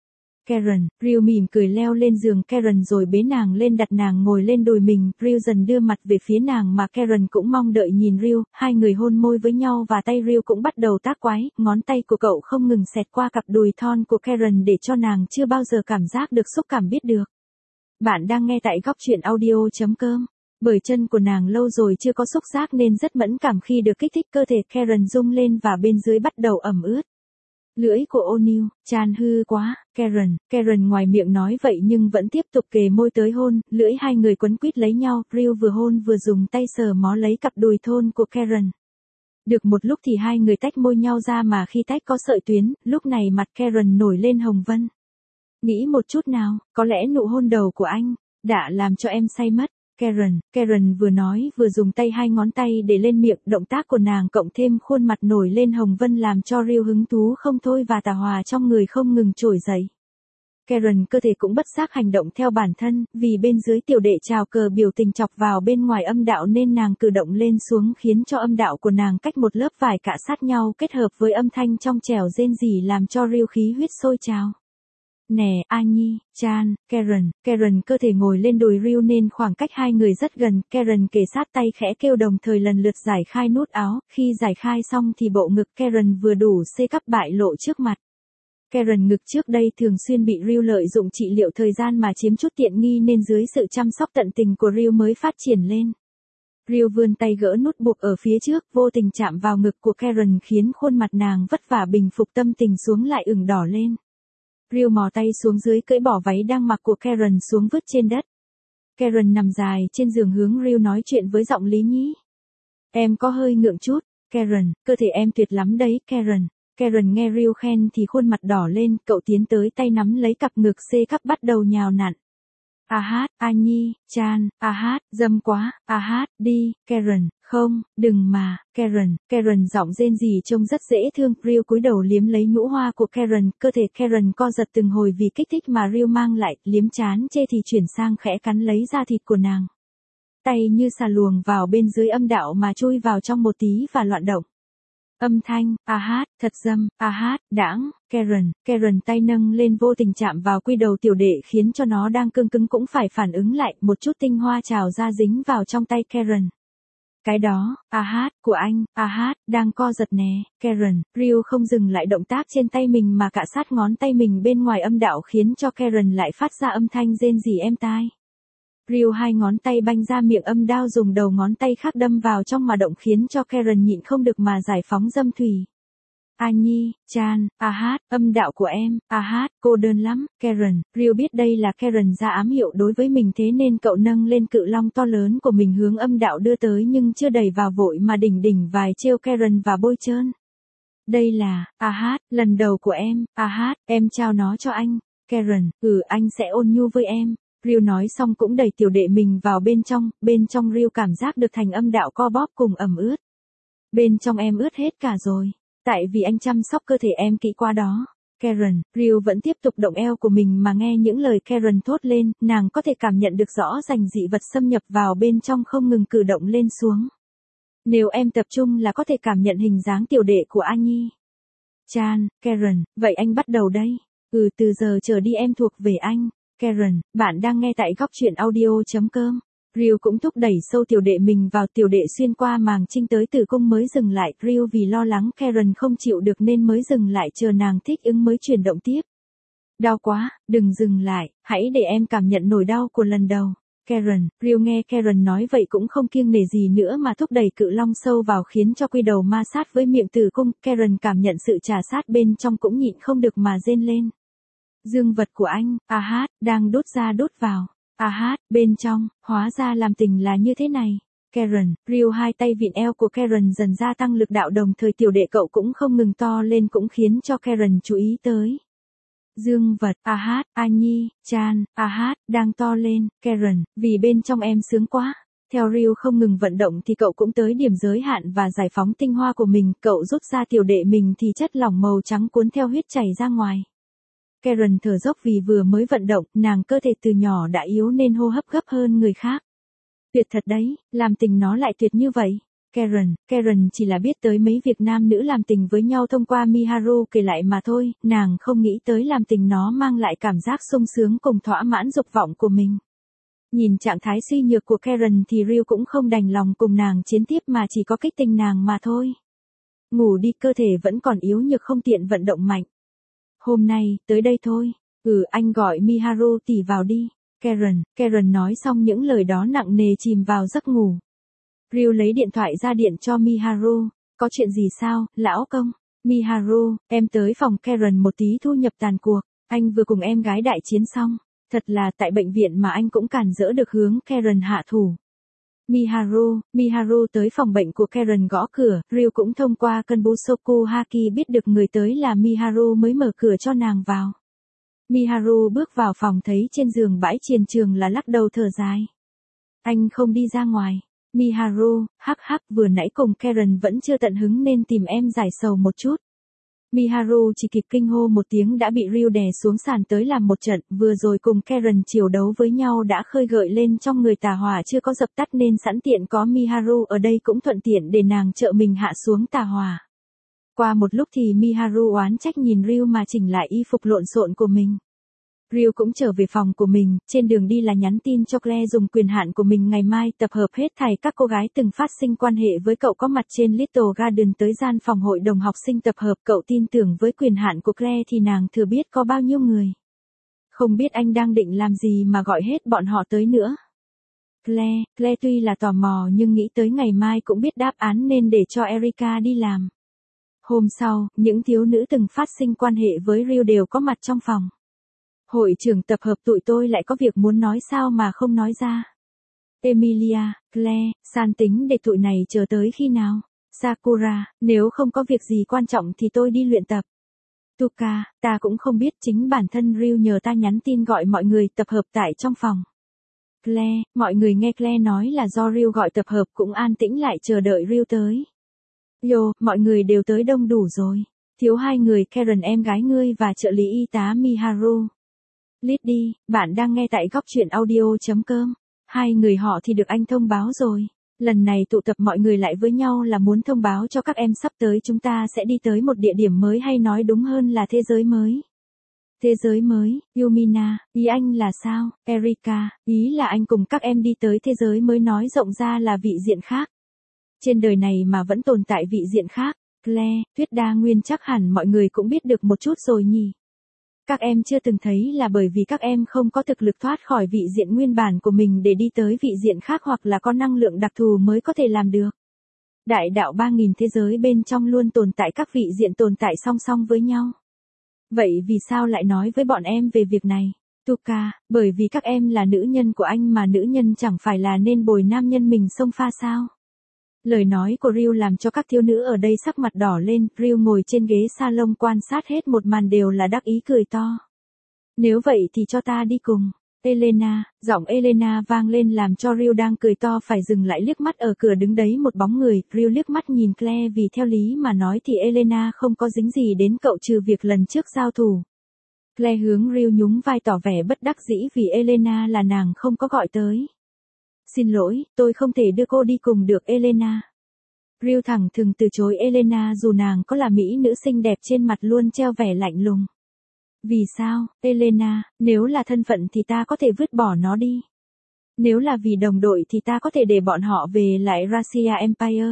Rio mỉm cười leo lên giường Karen rồi bế nàng lên đặt nàng ngồi lên đùi mình. Rio dần đưa mặt về phía nàng mà Karen cũng mong đợi nhìn Rio. Hai người hôn môi với nhau và tay Rio cũng bắt đầu tác quái. Ngón tay của cậu không ngừng xẹt qua cặp đùi thon của Karen để cho nàng chưa bao giờ cảm giác được xúc cảm biết được. Bạn đang nghe tại góc truyện audio.com. Bởi chân của nàng lâu rồi chưa có xúc giác nên rất mẫn cảm khi được kích thích, cơ thể Karen rung lên và bên dưới bắt đầu ẩm ướt. Lưỡi của O'Neil, Chan hư quá, Karen ngoài miệng nói vậy nhưng vẫn tiếp tục kề môi tới hôn, lưỡi hai người quấn quýt lấy nhau, Rio vừa hôn vừa dùng tay sờ mó lấy cặp đùi thon của Karen. Được một lúc thì hai người tách môi nhau ra mà khi tách có sợi tuyến, lúc này mặt Karen nổi lên hồng vân. Nghĩ một chút nào, có lẽ nụ hôn đầu của anh đã làm cho em say mất. Karen vừa nói vừa dùng tay hai ngón tay để lên miệng, động tác của nàng cộng thêm khuôn mặt nổi lên hồng vân làm cho Rio hứng thú không thôi và tà hòa trong người không ngừng trỗi dậy. Karen cơ thể cũng bất giác hành động theo bản thân, vì bên dưới tiểu đệ trào cờ biểu tình chọc vào bên ngoài âm đạo nên nàng cử động lên xuống khiến cho âm đạo của nàng cách một lớp vải cạ sát nhau kết hợp với âm thanh trong trẻo rên rỉ làm cho Rio khí huyết sôi trào. Nè, Annie, Chan, Karen cơ thể ngồi lên đùi Rio nên khoảng cách hai người rất gần, Karen kề sát tay khẽ kêu đồng thời lần lượt giải khai nút áo, khi giải khai xong thì bộ ngực Karen vừa đủ C cấp bại lộ trước mặt. Karen ngực trước đây thường xuyên bị Rio lợi dụng trị liệu thời gian mà chiếm chút tiện nghi nên dưới sự chăm sóc tận tình của Rio mới phát triển lên. Rio vươn tay gỡ nút buộc ở phía trước, vô tình chạm vào ngực của Karen khiến khuôn mặt nàng vất vả bình phục tâm tình xuống lại ửng đỏ lên. Rio mò tay xuống dưới cưỡi bỏ váy đang mặc của Karen xuống vứt trên đất. Karen nằm dài trên giường hướng Rio nói chuyện với giọng lý nhí. Em có hơi ngượng chút, cơ thể em tuyệt lắm đấy, Karen nghe Rio khen thì khuôn mặt đỏ lên, cậu tiến tới tay nắm lấy cặp ngực C cấp bắt đầu nhào nặn. Annie, Chan, dâm quá, đi, Karen, không, đừng mà, Karen giọng rên rỉ trông rất dễ thương, Rio cúi đầu liếm lấy nhũ hoa của Karen, cơ thể Karen co giật từng hồi vì kích thích mà Rio mang lại, liếm chán chê thì chuyển sang khẽ cắn lấy da thịt của nàng. Tay như xà luồng vào bên dưới âm đạo mà chui vào trong một tí và loạn động. Âm thanh, thật dâm, đãng, Karen tay nâng lên vô tình chạm vào quy đầu tiểu đệ khiến cho nó đang cương cứng cũng phải phản ứng lại, một chút tinh hoa trào ra dính vào trong tay Karen. Cái đó, của anh, đang co giật nè, Rio không dừng lại động tác trên tay mình mà cạ sát ngón tay mình bên ngoài âm đạo khiến cho Karen lại phát ra âm thanh rên rỉ êm tai. Rio hai ngón tay banh ra miệng âm đao dùng đầu ngón tay khác đâm vào trong mà động khiến cho Karen nhịn không được mà giải phóng dâm thủy. Annie, Chan, âm đạo của em, cô đơn lắm, Rio biết đây là Karen ra ám hiệu đối với mình thế nên cậu nâng lên cự long to lớn của mình hướng âm đạo đưa tới nhưng chưa đẩy vào vội mà đỉnh vài trêu Karen và bôi trơn. Đây là, lần đầu của em, em trao nó cho anh. Karen, anh sẽ ôn nhu với em. Ryu nói xong cũng đẩy tiểu đệ mình vào bên trong Ryu cảm giác được thành âm đạo co bóp cùng ẩm ướt. Bên trong em ướt hết cả rồi, tại vì anh chăm sóc cơ thể em kỹ quá đó. Karen, Ryu vẫn tiếp tục động eo của mình mà nghe những lời Karen thốt lên, nàng có thể cảm nhận được rõ rành dị vật xâm nhập vào bên trong không ngừng cử động lên xuống. Nếu em tập trung là có thể cảm nhận hình dáng tiểu đệ của Annie. Chan, Karen, vậy anh bắt đầu đây. Từ giờ trở đi em thuộc về anh. Karen, bạn đang nghe tại góc truyện audio.com. Ryu cũng thúc đẩy sâu tiểu đệ mình vào, tiểu đệ xuyên qua màng trinh tới tử cung mới dừng lại. Ryu vì lo lắng Karen không chịu được nên mới dừng lại, chờ nàng thích ứng mới chuyển động tiếp. Đau quá, đừng dừng lại, hãy để em cảm nhận nỗi đau của lần đầu. Karen, Ryu nghe Karen nói vậy cũng không kiêng nể gì nữa mà thúc đẩy cự long sâu vào khiến cho quy đầu ma sát với miệng tử cung. Karen cảm nhận sự trà sát bên trong cũng nhịn không được mà rên lên. Dương vật của anh, đang đút ra đút vào. Bên trong, hóa ra làm tình là như thế này. Karen, Ryu hai tay vịn eo của Karen dần gia tăng lực đạo, đồng thời tiểu đệ cậu cũng không ngừng to lên, cũng khiến cho Karen chú ý tới. Dương vật, Annie, Chan, đang to lên. Karen, vì bên trong em sướng quá. Theo Ryu không ngừng vận động thì cậu cũng tới điểm giới hạn và giải phóng tinh hoa của mình, cậu rút ra tiểu đệ mình thì chất lỏng màu trắng cuốn theo huyết chảy ra ngoài. Karen thở dốc vì vừa mới vận động, nàng cơ thể từ nhỏ đã yếu nên hô hấp gấp hơn người khác. Tuyệt thật đấy, làm tình nó lại tuyệt như vậy. Karen chỉ là biết tới mấy việc nam nữ làm tình với nhau thông qua Miharu kể lại mà thôi, nàng không nghĩ tới làm tình nó mang lại cảm giác sung sướng cùng thỏa mãn dục vọng của mình. Nhìn trạng thái suy nhược của Karen thì Ryu cũng không đành lòng cùng nàng chiến tiếp mà chỉ có kích tình nàng mà thôi. Ngủ đi, cơ thể vẫn còn yếu nhược không tiện vận động mạnh. Hôm nay, tới đây thôi. Anh gọi Miharu tỷ vào đi. Karen nói xong những lời đó nặng nề chìm vào giấc ngủ. Ryu lấy điện thoại ra điện cho Miharu. Có chuyện gì sao, lão công? Miharu, em tới phòng Karen một tí thu nhập tàn cuộc. Anh vừa cùng em gái đại chiến xong. Thật là tại bệnh viện mà anh cũng cản dỡ được hướng Karen hạ thủ. Miharu tới phòng bệnh của Karen gõ cửa, Ryu cũng thông qua Kenbusoku Haki biết được người tới là Miharu mới mở cửa cho nàng vào. Miharu bước vào phòng thấy trên giường bãi chiến trường là lắc đầu thở dài. Anh không đi ra ngoài. Miharu, vừa nãy cùng Karen vẫn chưa tận hứng nên tìm em giải sầu một chút. Miharu chỉ kịp kinh hô một tiếng đã bị Ryu đè xuống sàn tới làm một trận, vừa rồi cùng Karen chiều đấu với nhau đã khơi gợi lên trong người tà hỏa chưa có dập tắt nên sẵn tiện có Miharu ở đây cũng thuận tiện để nàng trợ mình hạ xuống tà hỏa. Qua một lúc thì Miharu oán trách nhìn Ryu mà chỉnh lại y phục lộn xộn của mình. Ryu cũng trở về phòng của mình, trên đường đi là nhắn tin cho Claire dùng quyền hạn của mình ngày mai tập hợp hết thảy các cô gái từng phát sinh quan hệ với cậu có mặt trên Little Garden tới gian phòng hội đồng học sinh tập hợp. Cậu tin tưởng với quyền hạn của Claire thì nàng thừa biết có bao nhiêu người. Không biết anh đang định làm gì mà gọi hết bọn họ tới nữa. Claire tuy là tò mò nhưng nghĩ tới ngày mai cũng biết đáp án nên để cho Erika đi làm. Hôm sau, những thiếu nữ từng phát sinh quan hệ với Ryu đều có mặt trong phòng. Hội trưởng tập hợp tụi tôi lại có việc muốn nói sao mà không nói ra. Emilia, Claire, San tính để tụi này chờ tới khi nào? Sakura, nếu không có việc gì quan trọng thì tôi đi luyện tập. Tuka, ta cũng không biết, chính bản thân Ryu nhờ ta nhắn tin gọi mọi người tập hợp tại trong phòng. Claire, mọi người nghe Claire nói là do Ryu gọi tập hợp cũng an tĩnh lại chờ đợi Ryu tới. Mọi người đều tới đông đủ rồi. Thiếu hai người, Karen em gái ngươi và trợ lý y tá Miharu. Liddy, bạn đang nghe tại góc truyện audio.com. Hai người họ thì được anh thông báo rồi. Lần này tụ tập mọi người lại với nhau là muốn thông báo cho các em sắp tới chúng ta sẽ đi tới một địa điểm mới, hay nói đúng hơn là thế giới mới. Thế giới mới, Yumina, ý anh là sao? Erika, ý là anh cùng các em đi tới thế giới mới, nói rộng ra là vị diện khác. Trên đời này mà vẫn tồn tại vị diện khác. Claire, Tuyết Đa Nguyên chắc hẳn mọi người cũng biết được một chút rồi nhỉ. Các em chưa từng thấy là bởi vì các em không có thực lực thoát khỏi vị diện nguyên bản của mình để đi tới vị diện khác, hoặc là có năng lượng đặc thù mới có thể làm được. Đại đạo 3000 thế giới bên trong luôn tồn tại các vị diện tồn tại song song với nhau. Vậy vì sao lại nói với bọn em về việc này? Tuka, bởi vì các em là nữ nhân của anh mà nữ nhân chẳng phải là nên bồi nam nhân mình xông pha sao? Lời nói của Ryu làm cho các thiếu nữ ở đây sắc mặt đỏ lên, Ryu ngồi trên ghế salon quan sát hết một màn đều là đắc ý cười to. Nếu vậy thì cho ta đi cùng. Elena, giọng Elena vang lên làm cho Ryu đang cười to phải dừng lại liếc mắt ở cửa đứng đấy một bóng người, Ryu liếc mắt nhìn Claire vì theo lý mà nói thì Elena không có dính gì đến cậu trừ việc lần trước giao thủ. Claire hướng Ryu nhún vai tỏ vẻ bất đắc dĩ vì Elena là nàng không có gọi tới. Xin lỗi, tôi không thể đưa cô đi cùng được Elena. Ryu thẳng thừng từ chối Elena dù nàng có là mỹ nữ xinh đẹp trên mặt luôn treo vẻ lạnh lùng. Vì sao, Elena, nếu là thân phận thì ta có thể vứt bỏ nó đi. Nếu là vì đồng đội thì ta có thể để bọn họ về lại Russia Empire.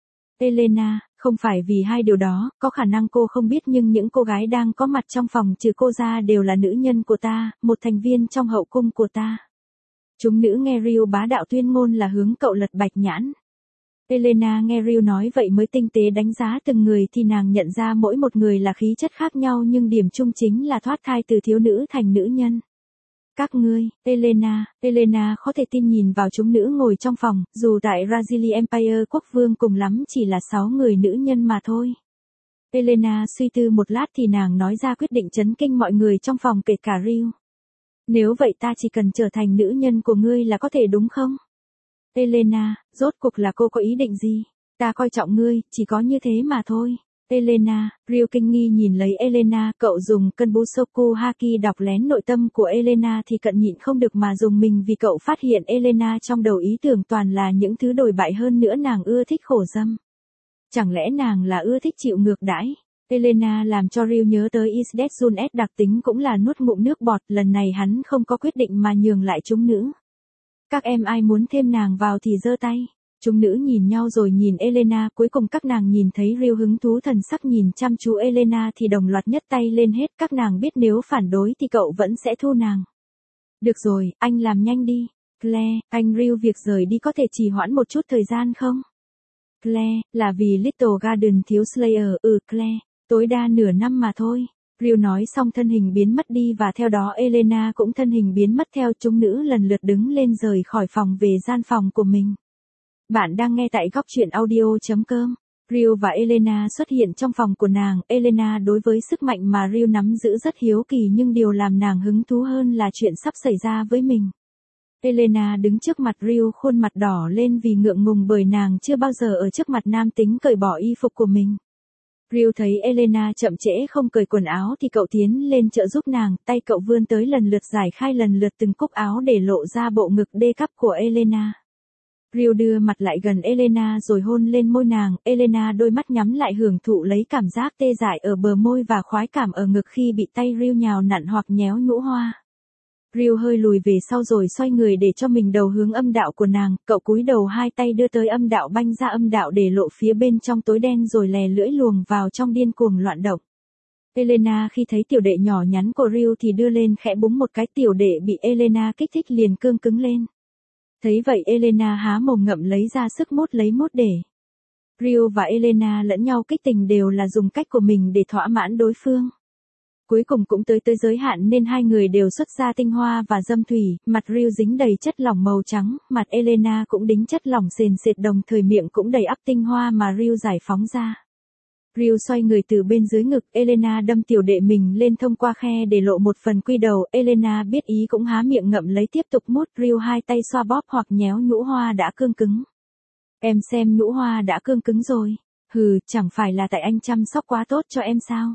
Elena, không phải vì hai điều đó, có khả năng cô không biết nhưng những cô gái đang có mặt trong phòng trừ cô ra đều là nữ nhân của ta, một thành viên trong hậu cung của ta. Chúng nữ nghe Ryu bá đạo tuyên ngôn là hướng cậu lật bạch nhãn. Elena nghe Ryu nói vậy mới tinh tế đánh giá từng người thì nàng nhận ra mỗi một người là khí chất khác nhau nhưng điểm chung chính là thoát thai từ thiếu nữ thành nữ nhân. Các ngươi, Elena có thể tin nhìn vào chúng nữ ngồi trong phòng, dù tại Razili Empire quốc vương cùng lắm chỉ là 6 người nữ nhân mà thôi. Elena suy tư một lát thì nàng nói ra quyết định chấn kinh mọi người trong phòng kể cả Ryu. Nếu vậy ta chỉ cần trở thành nữ nhân của ngươi là có thể đúng không? Elena, rốt cuộc là cô có ý định gì? Ta coi trọng ngươi, chỉ có như thế mà thôi. Elena, Ryu kinh nghi nhìn lấy Elena, cậu dùng cân Busoku Haki đọc lén nội tâm của Elena thì cận nhịn không được mà dùng mình vì cậu phát hiện Elena trong đầu ý tưởng toàn là những thứ đồi bại hơn nữa nàng ưa thích khổ dâm. Chẳng lẽ nàng là ưa thích chịu ngược đãi? Elena làm cho Ryu nhớ tới Isdetsun S đặc tính cũng là nuốt ngụm nước bọt, lần này hắn không có quyết định mà nhường lại chúng nữ. Các em ai muốn thêm nàng vào thì giơ tay. Chúng nữ nhìn nhau rồi nhìn Elena, cuối cùng các nàng nhìn thấy Ryu hứng thú thần sắc nhìn chăm chú Elena thì đồng loạt nhấc tay lên hết, các nàng biết nếu phản đối thì cậu vẫn sẽ thu nàng. Được rồi, anh làm nhanh đi. Claire, anh Ryu việc rời đi có thể trì hoãn một chút thời gian không? Claire, là vì Little Garden thiếu Slayer, Claire, tối đa nửa năm mà thôi. Ryu nói xong thân hình biến mất đi và theo đó Elena cũng thân hình biến mất theo, chúng nữ lần lượt đứng lên rời khỏi phòng về gian phòng của mình. Bạn đang nghe tại góc truyện audio.com. Ryu và Elena xuất hiện trong phòng của nàng. Elena đối với sức mạnh mà Ryu nắm giữ rất hiếu kỳ nhưng điều làm nàng hứng thú hơn là chuyện sắp xảy ra với mình. Elena đứng trước mặt Ryu khuôn mặt đỏ lên vì ngượng ngùng bởi nàng chưa bao giờ ở trước mặt nam tính cởi bỏ y phục của mình. Ryu thấy Elena chậm trễ không cởi quần áo thì cậu tiến lên trợ giúp nàng, tay cậu vươn tới lần lượt giải khai lần lượt từng cúc áo để lộ ra bộ ngực đê cắp của Elena. Ryu đưa mặt lại gần Elena rồi hôn lên môi nàng, Elena đôi mắt nhắm lại hưởng thụ lấy cảm giác tê dại ở bờ môi và khoái cảm ở ngực khi bị tay Ryu nhào nặn hoặc nhéo nhũ hoa. Ryu hơi lùi về sau rồi xoay người để cho mình đầu hướng âm đạo của nàng, cậu cúi đầu hai tay đưa tới âm đạo banh ra âm đạo để lộ phía bên trong tối đen rồi lè lưỡi luồng vào trong điên cuồng loạn động. Elena khi thấy tiểu đệ nhỏ nhắn của Ryu thì đưa lên khẽ búng một cái, tiểu đệ bị Elena kích thích liền cương cứng lên. Thấy vậy Elena há mồm ngậm lấy ra sức mút lấy mút để. Ryu và Elena lẫn nhau kích tình đều là dùng cách của mình để thỏa mãn đối phương. Cuối cùng cũng tới giới hạn nên hai người đều xuất ra tinh hoa và dâm thủy, mặt Ryu dính đầy chất lỏng màu trắng, mặt Elena cũng đính chất lỏng sền sệt đồng thời miệng cũng đầy ắp tinh hoa mà Ryu giải phóng ra. Ryu xoay người từ bên dưới ngực, Elena đâm tiểu đệ mình lên thông qua khe để lộ một phần quy đầu, Elena biết ý cũng há miệng ngậm lấy tiếp tục mút, Ryu hai tay xoa bóp hoặc nhéo nhũ hoa đã cương cứng. Em xem nhũ hoa đã cương cứng rồi. Hừ, chẳng phải là tại anh chăm sóc quá tốt cho em sao?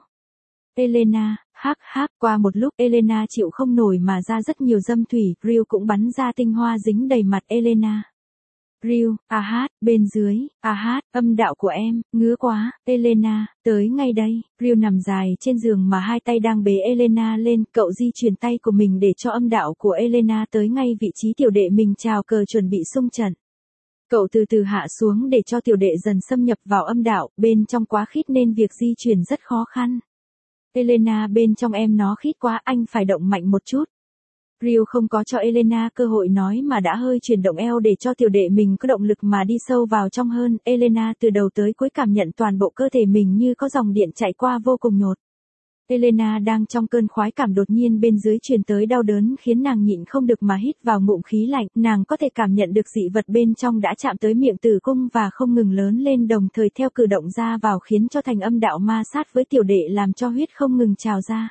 Elena, qua một lúc Elena chịu không nổi mà ra rất nhiều dâm thủy, Ryu cũng bắn ra tinh hoa dính đầy mặt Elena. Ryu, bên dưới, âm đạo của em, ngứa quá, Elena, tới ngay đây. Ryu nằm dài trên giường mà hai tay đang bế Elena lên, cậu di chuyển tay của mình để cho âm đạo của Elena tới ngay vị trí tiểu đệ mình chào cờ chuẩn bị xung trận. Cậu từ từ hạ xuống để cho tiểu đệ dần xâm nhập vào âm đạo, bên trong quá khít nên việc di chuyển rất khó khăn. Elena bên trong em nó khít quá, anh phải động mạnh một chút. Ryu không có cho Elena cơ hội nói mà đã hơi chuyển động eo để cho tiểu đệ mình có động lực mà đi sâu vào trong hơn. Elena từ đầu tới cuối cảm nhận toàn bộ cơ thể mình như có dòng điện chạy qua vô cùng nhột. Elena đang trong cơn khoái cảm đột nhiên bên dưới truyền tới đau đớn khiến nàng nhịn không được mà hít vào ngụm khí lạnh, nàng có thể cảm nhận được dị vật bên trong đã chạm tới miệng tử cung và không ngừng lớn lên đồng thời theo cử động ra vào khiến cho thành âm đạo ma sát với tiểu đệ làm cho huyết không ngừng trào ra.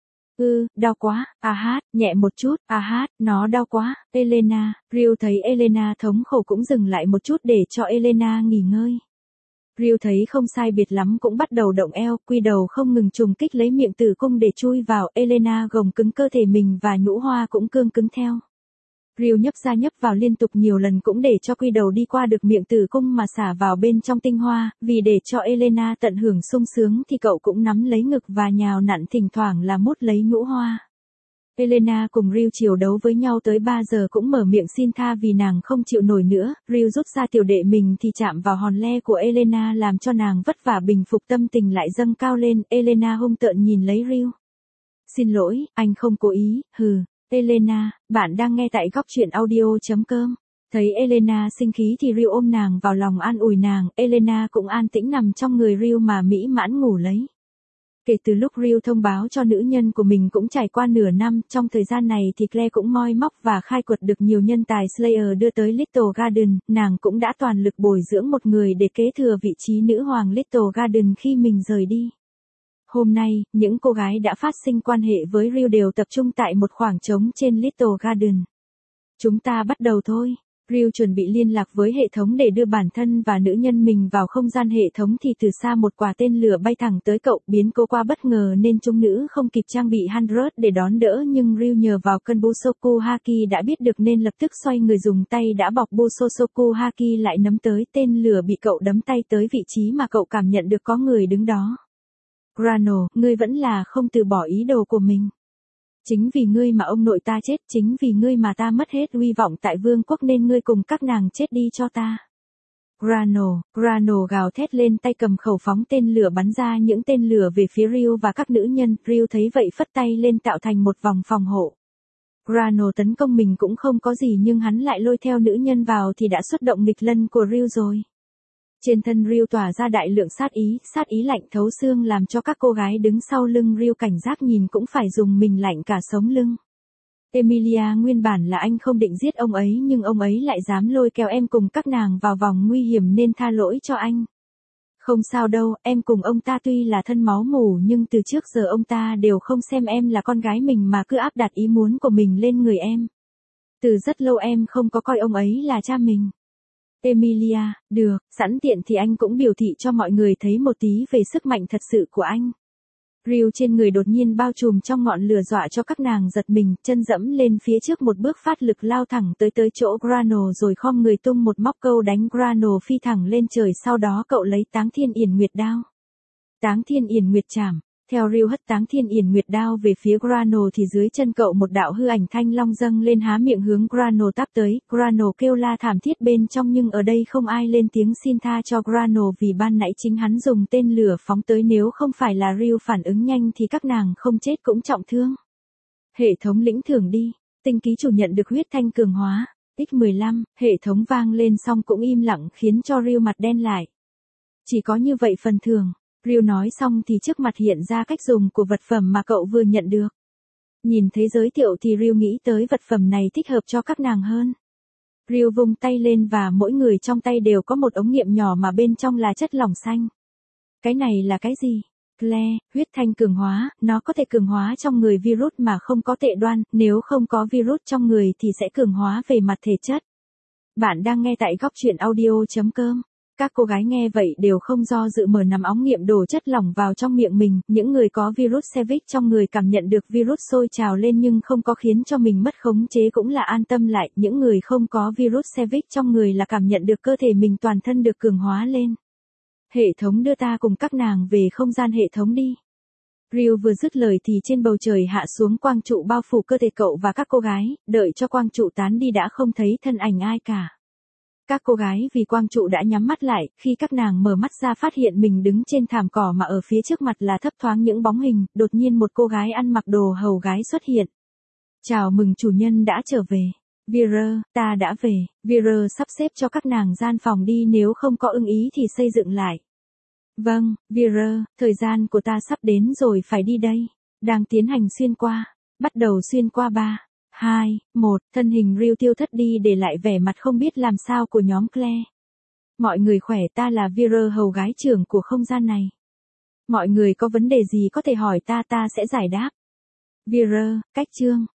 Đau quá, nhẹ một chút, nó đau quá, Elena, Ryu thấy Elena thống khổ cũng dừng lại một chút để cho Elena nghỉ ngơi. Ryu thấy không sai biệt lắm cũng bắt đầu động eo, quy đầu không ngừng trùng kích lấy miệng tử cung để chui vào, Elena gồng cứng cơ thể mình và nhũ hoa cũng cương cứng theo. Ryu nhấp ra nhấp vào liên tục nhiều lần cũng để cho quy đầu đi qua được miệng tử cung mà xả vào bên trong tinh hoa, vì để cho Elena tận hưởng sung sướng thì cậu cũng nắm lấy ngực và nhào nặn thỉnh thoảng là mút lấy nhũ hoa. Elena cùng Ryu chiều đấu với nhau tới 3 giờ cũng mở miệng xin tha vì nàng không chịu nổi nữa, Ryu rút ra tiểu đệ mình thì chạm vào hòn le của Elena làm cho nàng vất vả bình phục tâm tình lại dâng cao lên, Elena hung tợn nhìn lấy Ryu. Xin lỗi, anh không cố ý, Elena, bạn đang nghe tại góc truyện audio.com. Thấy Elena sinh khí thì Ryu ôm nàng vào lòng an ủi nàng, Elena cũng an tĩnh nằm trong người Ryu mà mỹ mãn ngủ lấy. Kể từ lúc Ryu thông báo cho nữ nhân của mình cũng trải qua nửa năm, trong thời gian này thì Claire cũng moi móc và khai quật được nhiều nhân tài Slayer đưa tới Little Garden, nàng cũng đã toàn lực bồi dưỡng một người để kế thừa vị trí nữ hoàng Little Garden khi mình rời đi. Hôm nay, những cô gái đã phát sinh quan hệ với Ryu đều tập trung tại một khoảng trống trên Little Garden. Chúng ta bắt đầu thôi. Ryu chuẩn bị liên lạc với hệ thống để đưa bản thân và nữ nhân mình vào không gian hệ thống thì từ xa một quả tên lửa bay thẳng tới cậu, biến cố qua bất ngờ nên chúng nữ không kịp trang bị handrod để đón đỡ nhưng Ryu nhờ vào cân Busoku Haki đã biết được nên lập tức xoay người dùng tay đã bọc Busoku Haki lại nắm tới, tên lửa bị cậu đấm tay tới vị trí mà cậu cảm nhận được có người đứng đó. Grano, ngươi vẫn là không từ bỏ ý đồ của mình. Chính vì ngươi mà ông nội ta chết, chính vì ngươi mà ta mất hết uy vọng tại vương quốc nên ngươi cùng các nàng chết đi cho ta. Grano gào thét lên, tay cầm khẩu phóng tên lửa bắn ra những tên lửa về phía Ryu và các nữ nhân, Ryu thấy vậy phất tay lên tạo thành một vòng phòng hộ. Grano tấn công mình cũng không có gì nhưng hắn lại lôi theo nữ nhân vào thì đã xuất động nghịch lân của Ryu rồi. Trên thân Ryu tỏa ra đại lượng sát ý lạnh thấu xương làm cho các cô gái đứng sau lưng Ryu cảnh giác nhìn cũng phải dùng mình lạnh cả sống lưng. Emilia nguyên bản là anh không định giết ông ấy nhưng ông ấy lại dám lôi kéo em cùng các nàng vào vòng nguy hiểm nên tha lỗi cho anh. Không sao đâu, em cùng ông ta tuy là thân máu mủ nhưng từ trước giờ ông ta đều không xem em là con gái mình mà cứ áp đặt ý muốn của mình lên người em. Từ rất lâu em không có coi ông ấy là cha mình. Emilia, được, sẵn tiện thì anh cũng biểu thị cho mọi người thấy một tí về sức mạnh thật sự của anh. Ryu trên người đột nhiên bao trùm trong ngọn lửa dọa cho các nàng giật mình, chân dẫm lên phía trước một bước phát lực lao thẳng tới chỗ Grano rồi khom người tung một móc câu đánh Grano phi thẳng lên trời, sau đó cậu lấy Táng Thiên Yển Nguyệt đao. Táng Thiên Yển Nguyệt chảm. Theo Ryu hất Táng Thiên Yển Nguyệt đao về phía Grano thì dưới chân cậu một đạo hư ảnh thanh long dâng lên há miệng hướng Grano táp tới, Grano kêu la thảm thiết bên trong nhưng ở đây không ai lên tiếng xin tha cho Grano vì ban nãy chính hắn dùng tên lửa phóng tới, nếu không phải là Ryu phản ứng nhanh thì các nàng không chết cũng trọng thương. Hệ thống lĩnh thưởng đi, tinh ký chủ nhận được huyết thanh cường hóa, X15, hệ thống vang lên xong cũng im lặng khiến cho Ryu mặt đen lại. Chỉ có như vậy phần thưởng. Ryu nói xong thì trước mặt hiện ra cách dùng của vật phẩm mà cậu vừa nhận được. Nhìn thấy giới thiệu thì Ryu nghĩ tới vật phẩm này thích hợp cho các nàng hơn. Ryu vung tay lên và mỗi người trong tay đều có một ống nghiệm nhỏ mà bên trong là chất lỏng xanh. Cái này là cái gì? Claire, huyết thanh cường hóa, nó có thể cường hóa trong người virus mà không có tệ đoan, nếu không có virus trong người thì sẽ cường hóa về mặt thể chất. Bạn đang nghe tại góc truyện audio.com. Các cô gái nghe vậy đều không do dự mở nắm ống nghiệm đổ chất lỏng vào trong miệng mình, những người có virus Cervix trong người cảm nhận được virus sôi trào lên nhưng không có khiến cho mình mất khống chế cũng là an tâm lại, những người không có virus Cervix trong người là cảm nhận được cơ thể mình toàn thân được cường hóa lên. Hệ thống đưa ta cùng các nàng về không gian hệ thống đi. Ryu vừa dứt lời thì trên bầu trời hạ xuống quang trụ bao phủ cơ thể cậu và các cô gái, đợi cho quang trụ tán đi đã không thấy thân ảnh ai cả. Các cô gái vì quang trụ đã nhắm mắt lại, khi các nàng mở mắt ra phát hiện mình đứng trên thảm cỏ mà ở phía trước mặt là thấp thoáng những bóng hình, đột nhiên một cô gái ăn mặc đồ hầu gái xuất hiện. Chào mừng chủ nhân đã trở về. Vera, ta đã về. Vera sắp xếp cho các nàng gian phòng đi, nếu không có ưng ý thì xây dựng lại. Vâng, Vierer, thời gian của ta sắp đến rồi, phải đi đây. Đang tiến hành xuyên qua. Bắt đầu xuyên qua 3, 2, 1, thân hình Ryu tiêu thất đi để lại vẻ mặt không biết làm sao của nhóm Claire. Mọi người khỏe, ta là Vierer, hầu gái trưởng của không gian này. Mọi người có vấn đề gì có thể hỏi ta sẽ giải đáp. Vierer, cách chương.